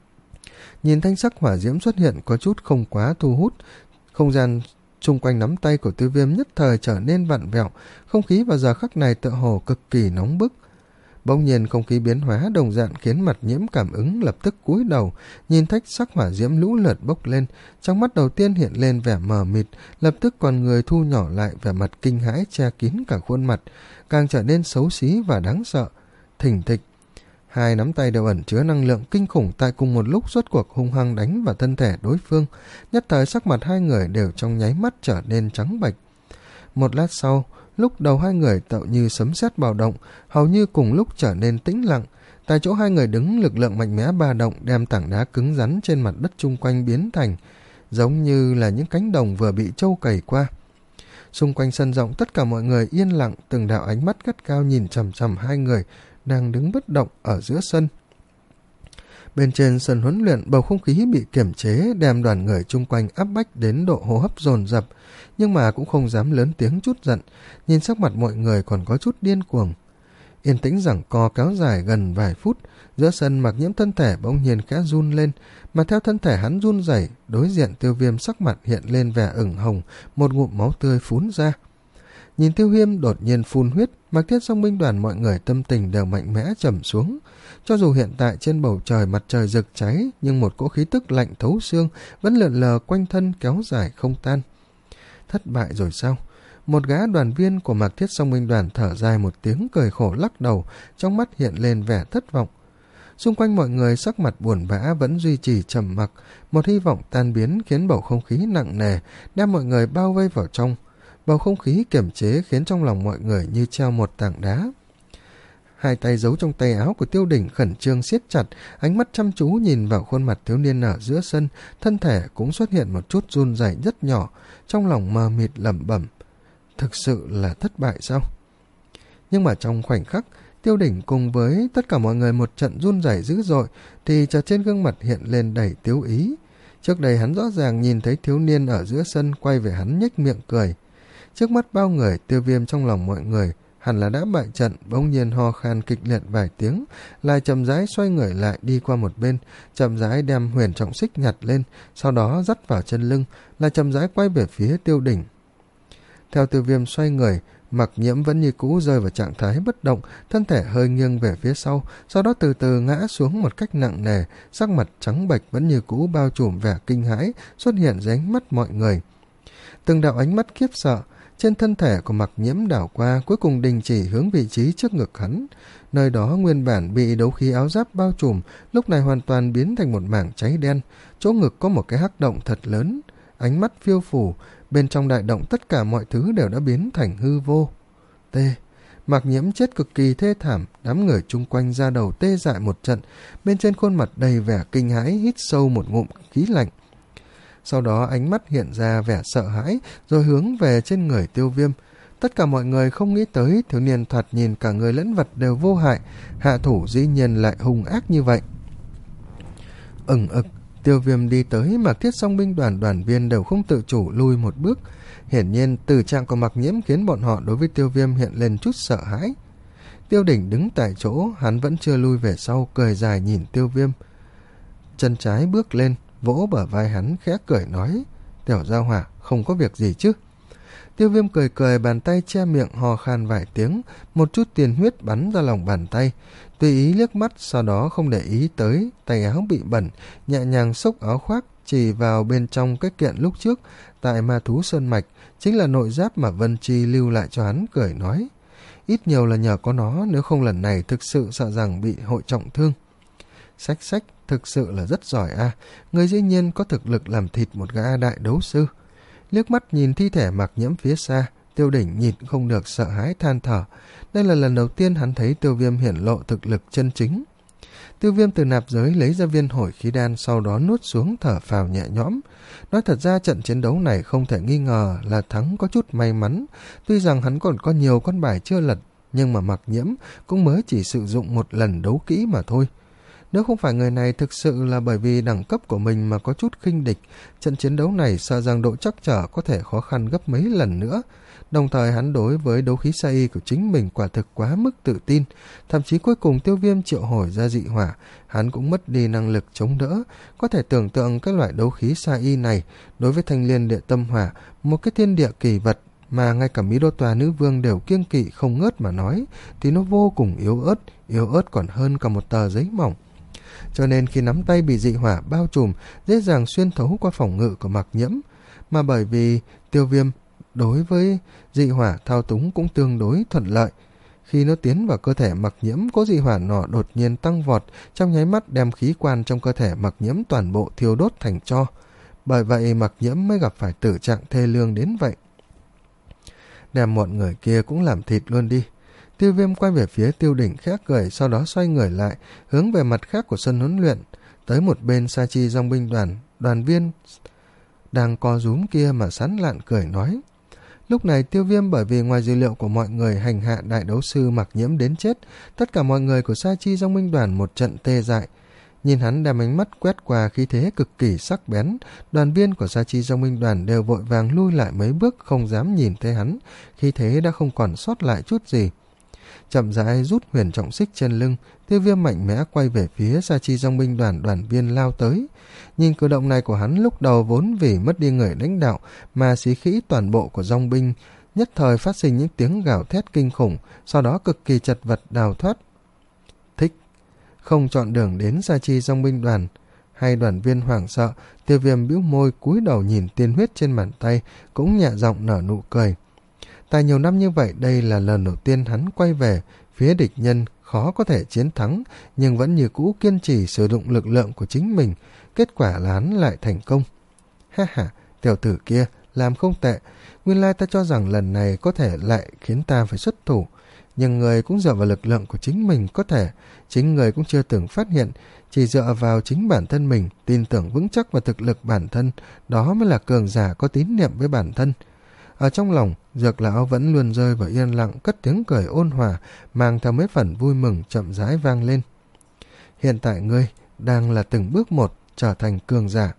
Nhìn thanh sắc hỏa diễm xuất hiện có chút không quá thu hút, không gian xung quanh nắm tay của Tiêu Viêm nhất thời trở nên vặn vẹo, không khí vào giờ khắc này tựa hồ cực kỳ nóng bức. Bỗng nhiên không khí biến hóa đồng dạng khiến Mặc Nhiễm cảm ứng lập tức cúi đầu, nhìn thanh sắc hỏa diễm lũ lượt bốc lên, trong mắt đầu tiên hiện lên vẻ mờ mịt, lập tức con người thu nhỏ lại, vẻ mặt kinh hãi che kín cả khuôn mặt, càng trở nên xấu xí và đáng sợ. Thình thịch, hai nắm tay đều ẩn chứa năng lượng kinh khủng, tại cùng một lúc rốt cuộc hung hăng đánh vào thân thể đối phương, nhất thời sắc mặt hai người đều trong nháy mắt trở nên trắng bệch. Một lát sau, lúc đầu hai người tựa như sấm sét bạo động, hầu như cùng lúc trở nên tĩnh lặng. Tại chỗ hai người đứng, lực lượng mạnh mẽ ba động đem tảng đá cứng rắn trên mặt đất chung quanh biến thành giống như là những cánh đồng vừa bị trâu cày qua. Xung quanh sân rộng tất cả mọi người yên lặng, từng đạo ánh mắt gắt cao nhìn chằm chằm hai người đang đứng bất động ở giữa sân. Bên trên sân huấn luyện, bầu không khí bị kiềm chế, đem đoàn người chung quanh áp bách đến độ hô hấp dồn dập, nhưng mà cũng không dám lớn tiếng chút giận, nhìn sắc mặt mọi người còn có chút điên cuồng. Yên tĩnh giằng co kéo dài gần vài phút, giữa sân Mặc Nhiễm thân thể bỗng nhiên khẽ run lên, mà theo thân thể hắn run rẩy, đối diện Tiêu Viêm sắc mặt hiện lên vẻ ửng hồng, một ngụm máu tươi phún ra. Nhìn Tiêu Viêm đột nhiên phun huyết, Mạc Thiết Song binh đoàn mọi người tâm tình đều mạnh mẽ trầm xuống. Cho dù hiện tại trên bầu trời mặt trời rực cháy, nhưng một cỗ khí tức lạnh thấu xương vẫn lượn lờ quanh thân kéo dài không tan. Thất bại rồi sao? Một gã đoàn viên của Mạc Thiết Song binh đoàn thở dài một tiếng cười khổ lắc đầu, trong mắt hiện lên vẻ thất vọng. Xung quanh mọi người sắc mặt buồn bã vẫn duy trì trầm mặc, một hy vọng tan biến khiến bầu không khí nặng nề đem mọi người bao vây vào trong. Bầu không khí kiềm chế khiến trong lòng mọi người như treo một tảng đá. Hai tay giấu trong tay áo của Tiêu Đỉnh khẩn trương siết chặt, ánh mắt chăm chú nhìn vào khuôn mặt thiếu niên ở giữa sân, thân thể cũng xuất hiện một chút run rẩy rất nhỏ, trong lòng mờ mịt lẩm bẩm, thực sự là thất bại sao? Nhưng mà trong khoảnh khắc, Tiêu Đỉnh cùng với tất cả mọi người một trận run rẩy dữ dội, thì chợt trên gương mặt hiện lên đầy tiếu ý. Trước đây hắn rõ ràng nhìn thấy thiếu niên ở giữa sân quay về hắn nhếch miệng cười. Trước mắt bao người, Tiêu Viêm trong lòng mọi người hẳn là đã bại trận, bỗng nhiên ho khan kịch liệt vài tiếng, lại chậm rãi xoay người lại đi qua một bên, chậm rãi đem huyền trọng xích nhặt lên, sau đó dắt vào chân lưng, lại chậm rãi quay về phía Tiêu Đỉnh. Theo Tiêu Viêm xoay người, Mặc Nhiễm vẫn như cũ rơi vào trạng thái bất động, thân thể hơi nghiêng về phía sau, sau đó từ từ ngã xuống một cách nặng nề, sắc mặt trắng bệch vẫn như cũ bao trùm vẻ kinh hãi xuất hiện dưới ánh mắt mọi người. Từng đạo ánh mắt khiếp sợ, trên thân thể của Mặc Nhiễm đảo qua, cuối cùng đình chỉ hướng vị trí trước ngực hắn. Nơi đó nguyên bản bị đấu khí áo giáp bao trùm, lúc này hoàn toàn biến thành một mảng cháy đen. Chỗ ngực có một cái hắc động thật lớn, ánh mắt phiêu phù, bên trong đại động tất cả mọi thứ đều đã biến thành hư vô. T. Mặc Nhiễm chết cực kỳ thê thảm, đám người chung quanh ra đầu tê dại một trận, bên trên khuôn mặt đầy vẻ kinh hãi, hít sâu một ngụm khí lạnh. Sau đó ánh mắt hiện ra vẻ sợ hãi, rồi hướng về trên người Tiêu Viêm. Tất cả mọi người không nghĩ tới thiếu niên thoạt nhìn cả người lẫn vật đều vô hại, hạ thủ dĩ nhiên lại hung ác như vậy. Ừng ực, Tiêu Viêm đi tới, Mạc Thiết Song binh đoàn đoàn viên đều không tự chủ lui một bước. Hiển nhiên từ trạng của Mặc Nhiễm khiến bọn họ đối với Tiêu Viêm hiện lên chút sợ hãi. Tiêu Đỉnh đứng tại chỗ, hắn vẫn chưa lui về sau, cười dài nhìn Tiêu Viêm. Chân trái bước lên, vỗ bờ vai hắn, khẽ cười nói: Tiểu gia hỏa, không có việc gì chứ? Tiêu Viêm cười cười, bàn tay che miệng hò khan vài tiếng, một chút tiền huyết bắn ra lòng bàn tay, tùy ý liếc mắt, sau đó không để ý tới tay áo bị bẩn, nhẹ nhàng xốc áo khoác, chỉ vào bên trong cái kiện lúc trước tại Ma Thú Sơn Mạch, chính là nội giáp mà Vân Chi lưu lại cho hắn, cười nói: ít nhiều là nhờ có nó, nếu không lần này thực sự sợ rằng bị hội trọng thương. Sách sách, thực sự là rất giỏi a, à. Người dĩ nhiên có thực lực làm thịt một gã đại đấu sư. Liếc mắt nhìn thi thể Mặc Nhiễm phía xa, Tiêu Đỉnh nhìn không được sợ hãi than thở. Đây là lần đầu tiên hắn thấy Tiêu Viêm hiển lộ thực lực chân chính. Tiêu Viêm từ nạp giới lấy ra viên hồi khí đan, sau đó nuốt xuống, thở phào nhẹ nhõm. Nói thật ra trận chiến đấu này không thể nghi ngờ là thắng có chút may mắn. Tuy rằng hắn còn có nhiều con bài chưa lật, nhưng mà Mặc Nhiễm cũng mới chỉ sử dụng một lần đấu kỹ mà thôi. Nếu không phải người này thực sự là bởi vì đẳng cấp của mình mà có chút khinh địch, trận chiến đấu này sợ rằng độ chắc trở có thể khó khăn gấp mấy lần nữa. Đồng thời hắn đối với đấu khí sa y của chính mình quả thực quá mức tự tin, thậm chí cuối cùng Tiêu Viêm triệu hồi ra dị hỏa, hắn cũng mất đi năng lực chống đỡ. Có thể tưởng tượng các loại đấu khí sa y này đối với thanh liên địa tâm hỏa, một cái thiên địa kỳ vật mà ngay cả Mỹ Đô Tòa nữ vương đều kiêng kỵ không ngớt mà nói, thì nó vô cùng yếu ớt, yếu ớt còn hơn cả một tờ giấy mỏng. Cho nên khi nắm tay bị dị hỏa bao trùm, dễ dàng xuyên thấu qua phòng ngự của Mặc Nhiễm. Mà bởi vì Tiêu Viêm đối với dị hỏa thao túng cũng tương đối thuận lợi, khi nó tiến vào cơ thể Mặc Nhiễm, có dị hỏa nọ đột nhiên tăng vọt, trong nháy mắt đem khí quan trong cơ thể Mặc Nhiễm toàn bộ thiêu đốt thành tro. Bởi vậy Mặc Nhiễm mới gặp phải tử trạng thê lương đến vậy. Đem mọi người kia cũng làm thịt luôn đi. Tiêu Viêm quay về phía Tiêu Đỉnh khẽ cười, sau đó xoay người lại, hướng về mặt khác của sân huấn luyện, tới một bên Sa Chi dòng binh đoàn, đoàn viên đang co rúm kia mà sán lạn cười nói. Lúc này Tiêu Viêm bởi vì ngoài dữ liệu của mọi người hành hạ đại đấu sư Mặc Nhiễm đến chết, tất cả mọi người của Sa Chi dòng binh đoàn một trận tê dại. Nhìn hắn đem ánh mắt quét qua khí thế cực kỳ sắc bén, đoàn viên của Sa Chi dòng binh đoàn đều vội vàng lui lại mấy bước, không dám nhìn thấy hắn, khí thế đã không còn sót lại chút gì. Chậm rãi rút huyền trọng xích trên lưng, Tiêu Viêm mạnh mẽ quay về phía Sa Chi dòng binh đoàn đoàn viên lao tới. Nhìn cử động này của hắn, lúc đầu vốn vì mất đi người lãnh đạo mà xí khĩ toàn bộ của dòng binh nhất thời phát sinh những tiếng gào thét kinh khủng, sau đó cực kỳ chật vật đào thoát. Thích, không chọn đường đến Sa Chi dòng binh đoàn. Hai đoàn viên hoảng sợ, Tiêu Viêm bĩu môi cúi đầu nhìn tiên huyết trên bàn tay, cũng nhẹ giọng nở nụ cười. Tại nhiều năm như vậy, đây là lần đầu tiên hắn quay về phía địch nhân khó có thể chiến thắng, nhưng vẫn như cũ kiên trì sử dụng lực lượng của chính mình. Kết quả là hắn lại thành công. Ha ha, tiểu tử kia làm không tệ. Nguyên lai ta cho rằng lần này có thể lại khiến ta phải xuất thủ, nhưng người cũng dựa vào lực lượng của chính mình, có thể chính người cũng chưa từng phát hiện. Chỉ dựa vào chính bản thân mình, tin tưởng vững chắc vào thực lực bản thân, đó mới là cường giả có tín niệm với bản thân. Ở trong lòng, Dược lão vẫn luôn rơi vào yên lặng, cất tiếng cười ôn hòa, mang theo mấy phần vui mừng chậm rãi vang lên. Hiện tại ngươi đang là từng bước một trở thành cường giả.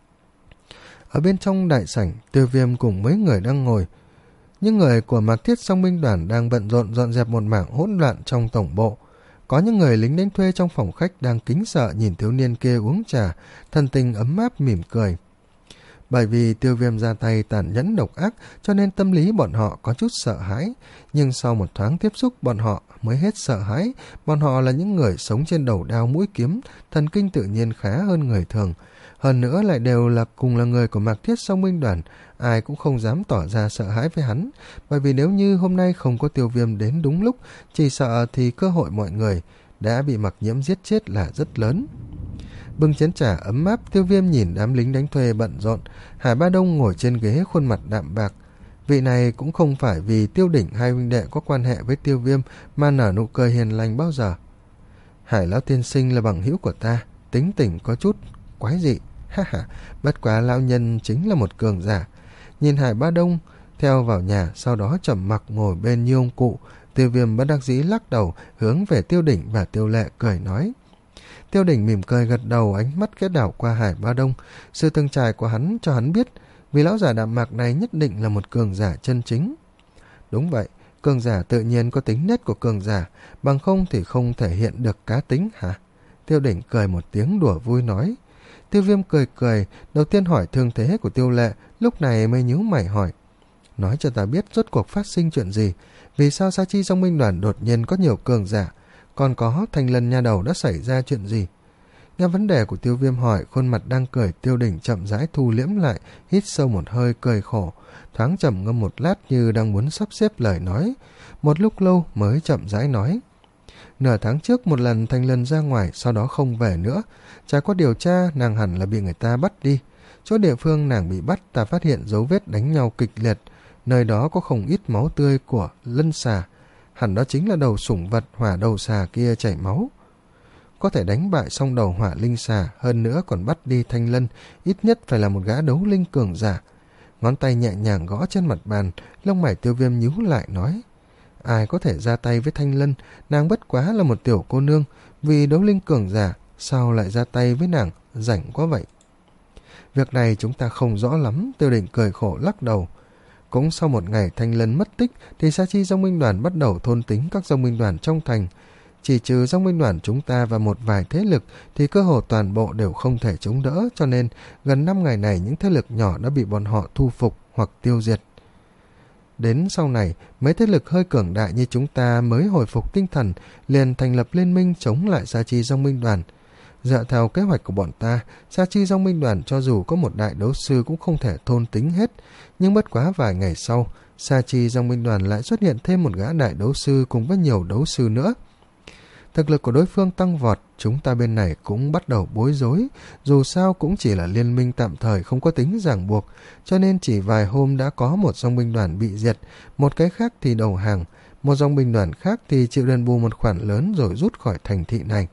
Ở bên trong đại sảnh, Tiêu Viêm cùng mấy người đang ngồi. Những người của Mạc Thiết Song binh đoàn đang bận rộn dọn dẹp một mảng hỗn loạn trong tổng bộ. Có những người lính đánh thuê trong phòng khách đang kính sợ nhìn thiếu niên kia uống trà, thân tình ấm áp mỉm cười. Bởi vì Tiêu Viêm ra tay tàn nhẫn độc ác cho nên tâm lý bọn họ có chút sợ hãi, nhưng sau một thoáng tiếp xúc bọn họ mới hết sợ hãi. Bọn họ là những người sống trên đầu đao mũi kiếm, thần kinh tự nhiên khá hơn người thường. Hơn nữa lại đều là cùng là người của Mạc Thiết Song Binh Đoàn, ai cũng không dám tỏ ra sợ hãi với hắn, bởi vì nếu như hôm nay không có Tiêu Viêm đến đúng lúc, chỉ sợ thì cơ hội mọi người đã bị Mặc Nhiễm giết chết là rất lớn. Bưng chén trà ấm áp, Tiêu Viêm nhìn đám lính đánh thuê bận rộn. Hải Ba Đông ngồi trên ghế, khuôn mặt đạm bạc. Vị này cũng không phải vì Tiêu Đỉnh hai huynh đệ có quan hệ với Tiêu Viêm mà nở nụ cười hiền lành bao giờ. Hải lão tiên sinh là bằng hữu của ta, tính tình có chút quái dị, ha ha, bất quá lão nhân chính là một cường giả. Nhìn Hải Ba Đông theo vào nhà, sau đó trầm mặc ngồi bên như ông cụ. Tiêu Viêm bất đắc dĩ lắc đầu, hướng về Tiêu Đỉnh và Tiêu Lệ cười nói. Tiêu Đỉnh mỉm cười gật đầu, ánh mắt khẽ đảo qua Hải Ba Đông. Sự từng trải của hắn cho hắn biết, vì lão giả đạm mạc này nhất định là một cường giả chân chính. Đúng vậy, cường giả tự nhiên có tính nết của cường giả, bằng không thì không thể hiện được cá tính hả? Tiêu Đỉnh cười một tiếng đùa vui nói. Tiêu Viêm cười cười, đầu tiên hỏi thương thế của Tiêu Lệ, lúc này mới nhíu mày hỏi. Nói cho ta biết rốt cuộc phát sinh chuyện gì, vì sao Sa Chi Dòng Binh Đoàn đột nhiên có nhiều cường giả, còn có Thanh Lân nha đầu đã xảy ra chuyện gì? Nghe vấn đề của Tiêu Viêm hỏi, khuôn mặt đang cười Tiêu Đỉnh chậm rãi thu liễm lại, hít sâu một hơi cười khổ, thoáng trầm ngâm một lát như đang muốn sắp xếp lời nói, một lúc lâu mới chậm rãi nói. Nửa tháng trước một lần Thanh Lân ra ngoài, sau đó không về nữa. Trải qua điều tra, nàng hẳn là bị người ta bắt đi. Chỗ địa phương nàng bị bắt, ta phát hiện dấu vết đánh nhau kịch liệt. Nơi đó có không ít máu tươi của lân xà. Hẳn đó chính là đầu sủng vật hỏa đầu xà kia chảy máu. Có thể đánh bại xong đầu hỏa linh xà, hơn nữa còn bắt đi Thanh Lân, ít nhất phải là một gã đấu linh cường giả. Ngón tay nhẹ nhàng gõ trên mặt bàn, lông mày Tiêu Viêm nhíu lại nói. Ai có thể ra tay với Thanh Lân, nàng bất quá là một tiểu cô nương, vì đấu linh cường giả, sao lại ra tay với nàng, rảnh quá vậy. Việc này chúng ta không rõ lắm, Tiêu Đỉnh cười khổ lắc đầu. Cũng sau một ngày Thanh Lân mất tích, thì Sa Chi Dòng Binh Đoàn bắt đầu thôn tính các dòng binh đoàn trong thành. Chỉ trừ dòng binh đoàn chúng ta và một vài thế lực, thì cơ hồ toàn bộ đều không thể chống đỡ, cho nên gần năm ngày này những thế lực nhỏ đã bị bọn họ thu phục hoặc tiêu diệt. Đến sau này, mấy thế lực hơi cường đại như chúng ta mới hồi phục tinh thần, liền thành lập liên minh chống lại Sa Chi Dòng Binh Đoàn. Dựa theo kế hoạch của bọn ta, Sa Chi Dòng Binh Đoàn cho dù có một đại đấu sư cũng không thể thôn tính hết, nhưng bất quá vài ngày sau, Sa Chi Dòng Binh Đoàn lại xuất hiện thêm một gã đại đấu sư cùng với nhiều đấu sư nữa. Thực lực của đối phương tăng vọt, chúng ta bên này cũng bắt đầu bối rối, dù sao cũng chỉ là liên minh tạm thời không có tính ràng buộc, cho nên chỉ vài hôm đã có một dòng binh đoàn bị diệt, một cái khác thì đầu hàng, một dòng binh đoàn khác thì chịu đền bù một khoản lớn rồi rút khỏi thành thị này.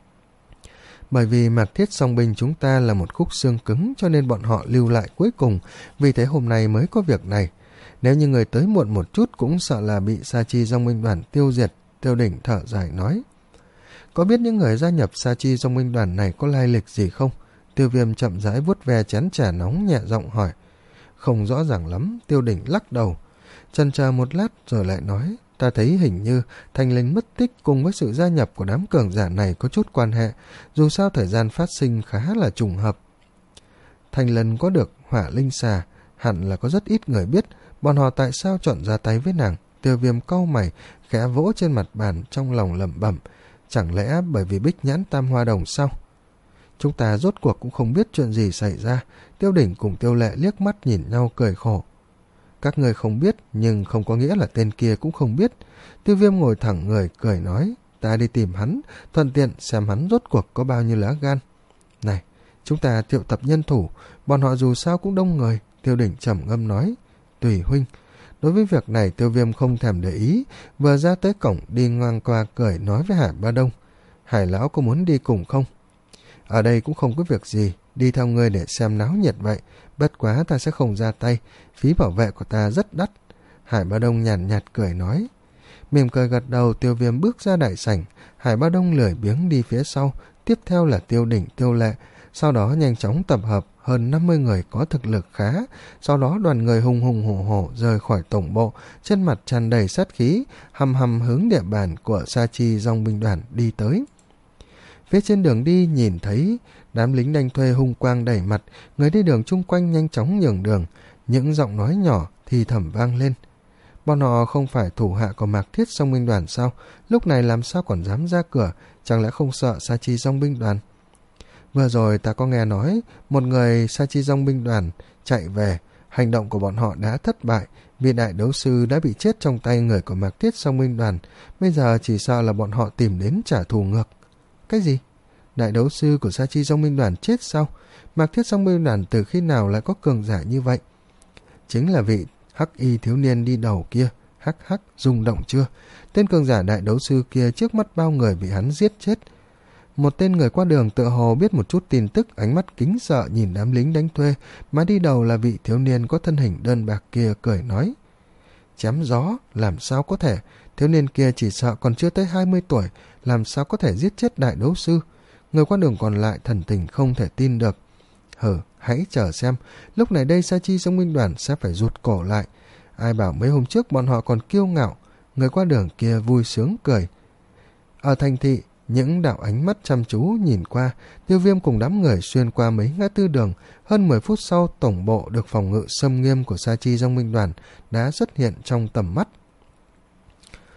Bởi vì Mạc Thiết Song Binh chúng ta là một khúc xương cứng cho nên bọn họ lưu lại cuối cùng, vì thế hôm nay mới có việc này. Nếu như người tới muộn một chút cũng sợ là bị Sa Chi Dòng Binh Đoàn tiêu diệt, Tiêu Đỉnh thở dài nói. Có biết những người gia nhập Sa Chi Dòng Binh Đoàn này có lai lịch gì không? Tiêu Viêm chậm rãi vuốt ve chén trà nóng nhẹ giọng hỏi. Không rõ ràng lắm, Tiêu Đỉnh lắc đầu. Chần chờ một lát rồi lại nói. Ta thấy hình như Thanh Linh mất tích cùng với sự gia nhập của đám cường giả này có chút quan hệ, dù sao thời gian phát sinh khá là trùng hợp. Thanh Lân có được hỏa linh xà, hẳn là có rất ít người biết, bọn họ tại sao chọn ra tay với nàng. Tiêu Viêm cau mày, khẽ vỗ trên mặt bàn trong lòng lẩm bẩm. Chẳng lẽ bởi vì Bích Nhãn Tam Hoa Đồng sao? Chúng ta rốt cuộc cũng không biết chuyện gì xảy ra. Tiêu Đỉnh cùng Tiêu Lệ liếc mắt nhìn nhau cười khổ. Các người không biết, nhưng không có nghĩa là tên kia cũng không biết. Tiêu Viêm ngồi thẳng người, cười nói. Ta đi tìm hắn, thuận tiện xem hắn rốt cuộc có bao nhiêu lá gan. Này, chúng ta triệu tập nhân thủ, bọn họ dù sao cũng đông người. Tiêu Đỉnh trầm ngâm nói. Tùy huynh. Đối với việc này Tiêu Viêm không thèm để ý, vừa ra tới cổng đi ngang qua cười nói với Hải Ba Đông. Hải lão có muốn đi cùng không? Ở đây cũng không có việc gì, đi theo ngươi để xem náo nhiệt vậy, bất quá ta sẽ không ra tay, phí bảo vệ của ta rất đắt. Hải Ba Đông nhàn nhạt, nhạt cười nói. Mỉm cười gật đầu, Tiêu Viêm bước ra đại sảnh, Hải Ba Đông lười biếng đi phía sau, tiếp theo là Tiêu Đỉnh, Tiêu Lệ, sau đó nhanh chóng tập hợp hơn năm mươi người có thực lực khá, sau đó đoàn người hùng hùng hổ hổ rời khỏi tổng bộ, trên mặt tràn đầy sát khí, hầm hầm hướng địa bàn của Sa Chi Dòng Binh Đoàn đi tới. Phía trên đường đi nhìn thấy đám lính đánh thuê hung quang đầy mặt, người đi đường chung quanh nhanh chóng nhường đường, những giọng nói nhỏ thì thầm vang lên. Bọn họ không phải thủ hạ của Mạc Thiết Dòng binh đoàn sao? Lúc này làm sao còn dám ra cửa? Chẳng lẽ không sợ Sa Chi Dòng binh đoàn? Vừa rồi ta có nghe nói một người Sa Chi Dòng binh đoàn chạy về, hành động của bọn họ đã thất bại, vì đại đấu sư đã bị chết trong tay người của Mạc Thiết Dòng binh đoàn, bây giờ chỉ sợ là bọn họ tìm đến trả thù ngược. Cái gì? Đại đấu sư của Sa Chi Dòng binh đoàn chết sao? Mạc Thiết Dòng binh đoàn từ khi nào lại có cường giả như vậy? Chính là vị hắc y thiếu niên đi đầu kia. Hắc hắc, rung động chưa? Tên cường giả đại đấu sư kia trước mắt bao người bị hắn giết chết. Một tên người qua đường tựa hồ biết một chút tin tức, ánh mắt kính sợ nhìn đám lính đánh thuê, mà đi đầu là vị thiếu niên có thân hình đơn bạc kia, cười nói. Chém gió, làm sao có thể? Thiếu niên kia chỉ sợ còn chưa tới hai mươi tuổi, làm sao có thể giết chết đại đấu sư? Người qua đường còn lại thần tình không thể tin được. Hừ, hãy chờ xem, lúc này đây Sa Chi Dòng binh đoàn sẽ phải rụt cổ lại. Ai bảo mấy hôm trước bọn họ còn kiêu ngạo. Người qua đường kia vui sướng cười. Ở thành thị, những đạo ánh mắt chăm chú nhìn qua, Tiêu Viêm cùng đám người xuyên qua mấy ngã tư đường. Hơn mười phút sau, tổng bộ được phòng ngự xâm nghiêm của Sa Chi Dòng binh đoàn đã xuất hiện trong tầm mắt.